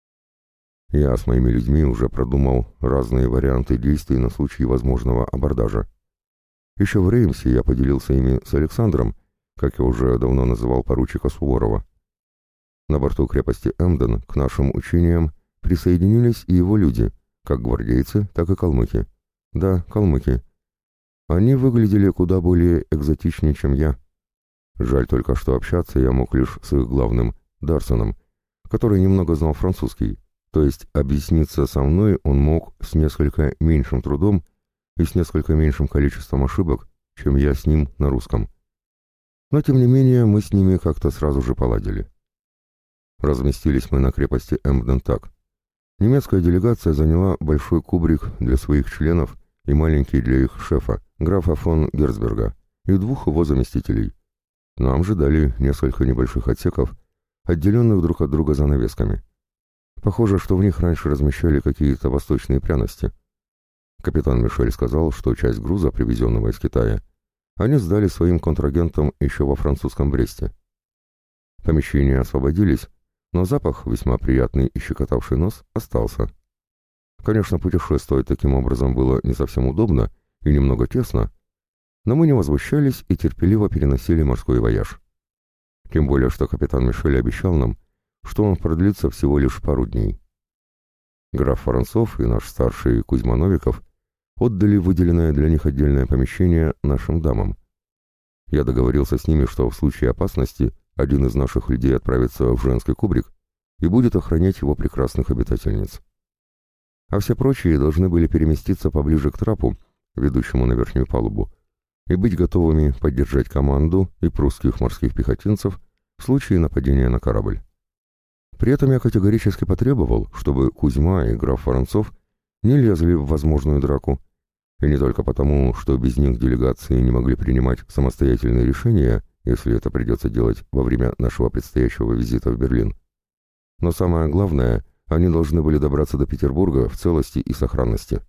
Я с моими людьми уже продумал разные варианты действий на случай возможного абордажа. Еще в Реймсе я поделился ими с Александром, как я уже давно называл поручика Суворова. На борту крепости Эмден к нашим учениям присоединились и его люди, как гвардейцы, так и калмыки. Да, калмыки. Они выглядели куда более экзотичнее, чем я. Жаль только, что общаться я мог лишь с их главным, Дарсоном, который немного знал французский, то есть объясниться со мной он мог с несколько меньшим трудом и с несколько меньшим количеством ошибок, чем я с ним на русском. Но, тем не менее, мы с ними как-то сразу же поладили. Разместились мы на крепости Эмден так. Немецкая делегация заняла большой кубрик для своих членов и маленький для их шефа, графа фон Герцберга, и двух его заместителей. Нам же дали несколько небольших отсеков, отделенных друг от друга занавесками. Похоже, что в них раньше размещали какие-то восточные пряности. Капитан Мишель сказал, что часть груза, привезенного из Китая, они сдали своим контрагентам еще во французском Бресте. Помещения освободились, но запах, весьма приятный и щекотавший нос, остался. Конечно, путешествовать таким образом было не совсем удобно и немного тесно, но мы не возмущались и терпеливо переносили морской вояж. Тем более, что капитан Мишель обещал нам, что он продлится всего лишь пару дней. Граф Воронцов и наш старший Кузьма Новиков отдали выделенное для них отдельное помещение нашим дамам. Я договорился с ними, что в случае опасности один из наших людей отправится в женский кубрик, и будет охранять его прекрасных обитательниц. А все прочие должны были переместиться поближе к трапу, ведущему на верхнюю палубу, и быть готовыми поддержать команду и прусских морских пехотинцев в случае нападения на корабль. При этом я категорически потребовал, чтобы Кузьма и граф Воронцов не лезли в возможную драку, и не только потому, что без них делегации не могли принимать самостоятельные решения, если это придется делать во время нашего предстоящего визита в Берлин. Но самое главное, они должны были добраться до Петербурга в целости и сохранности.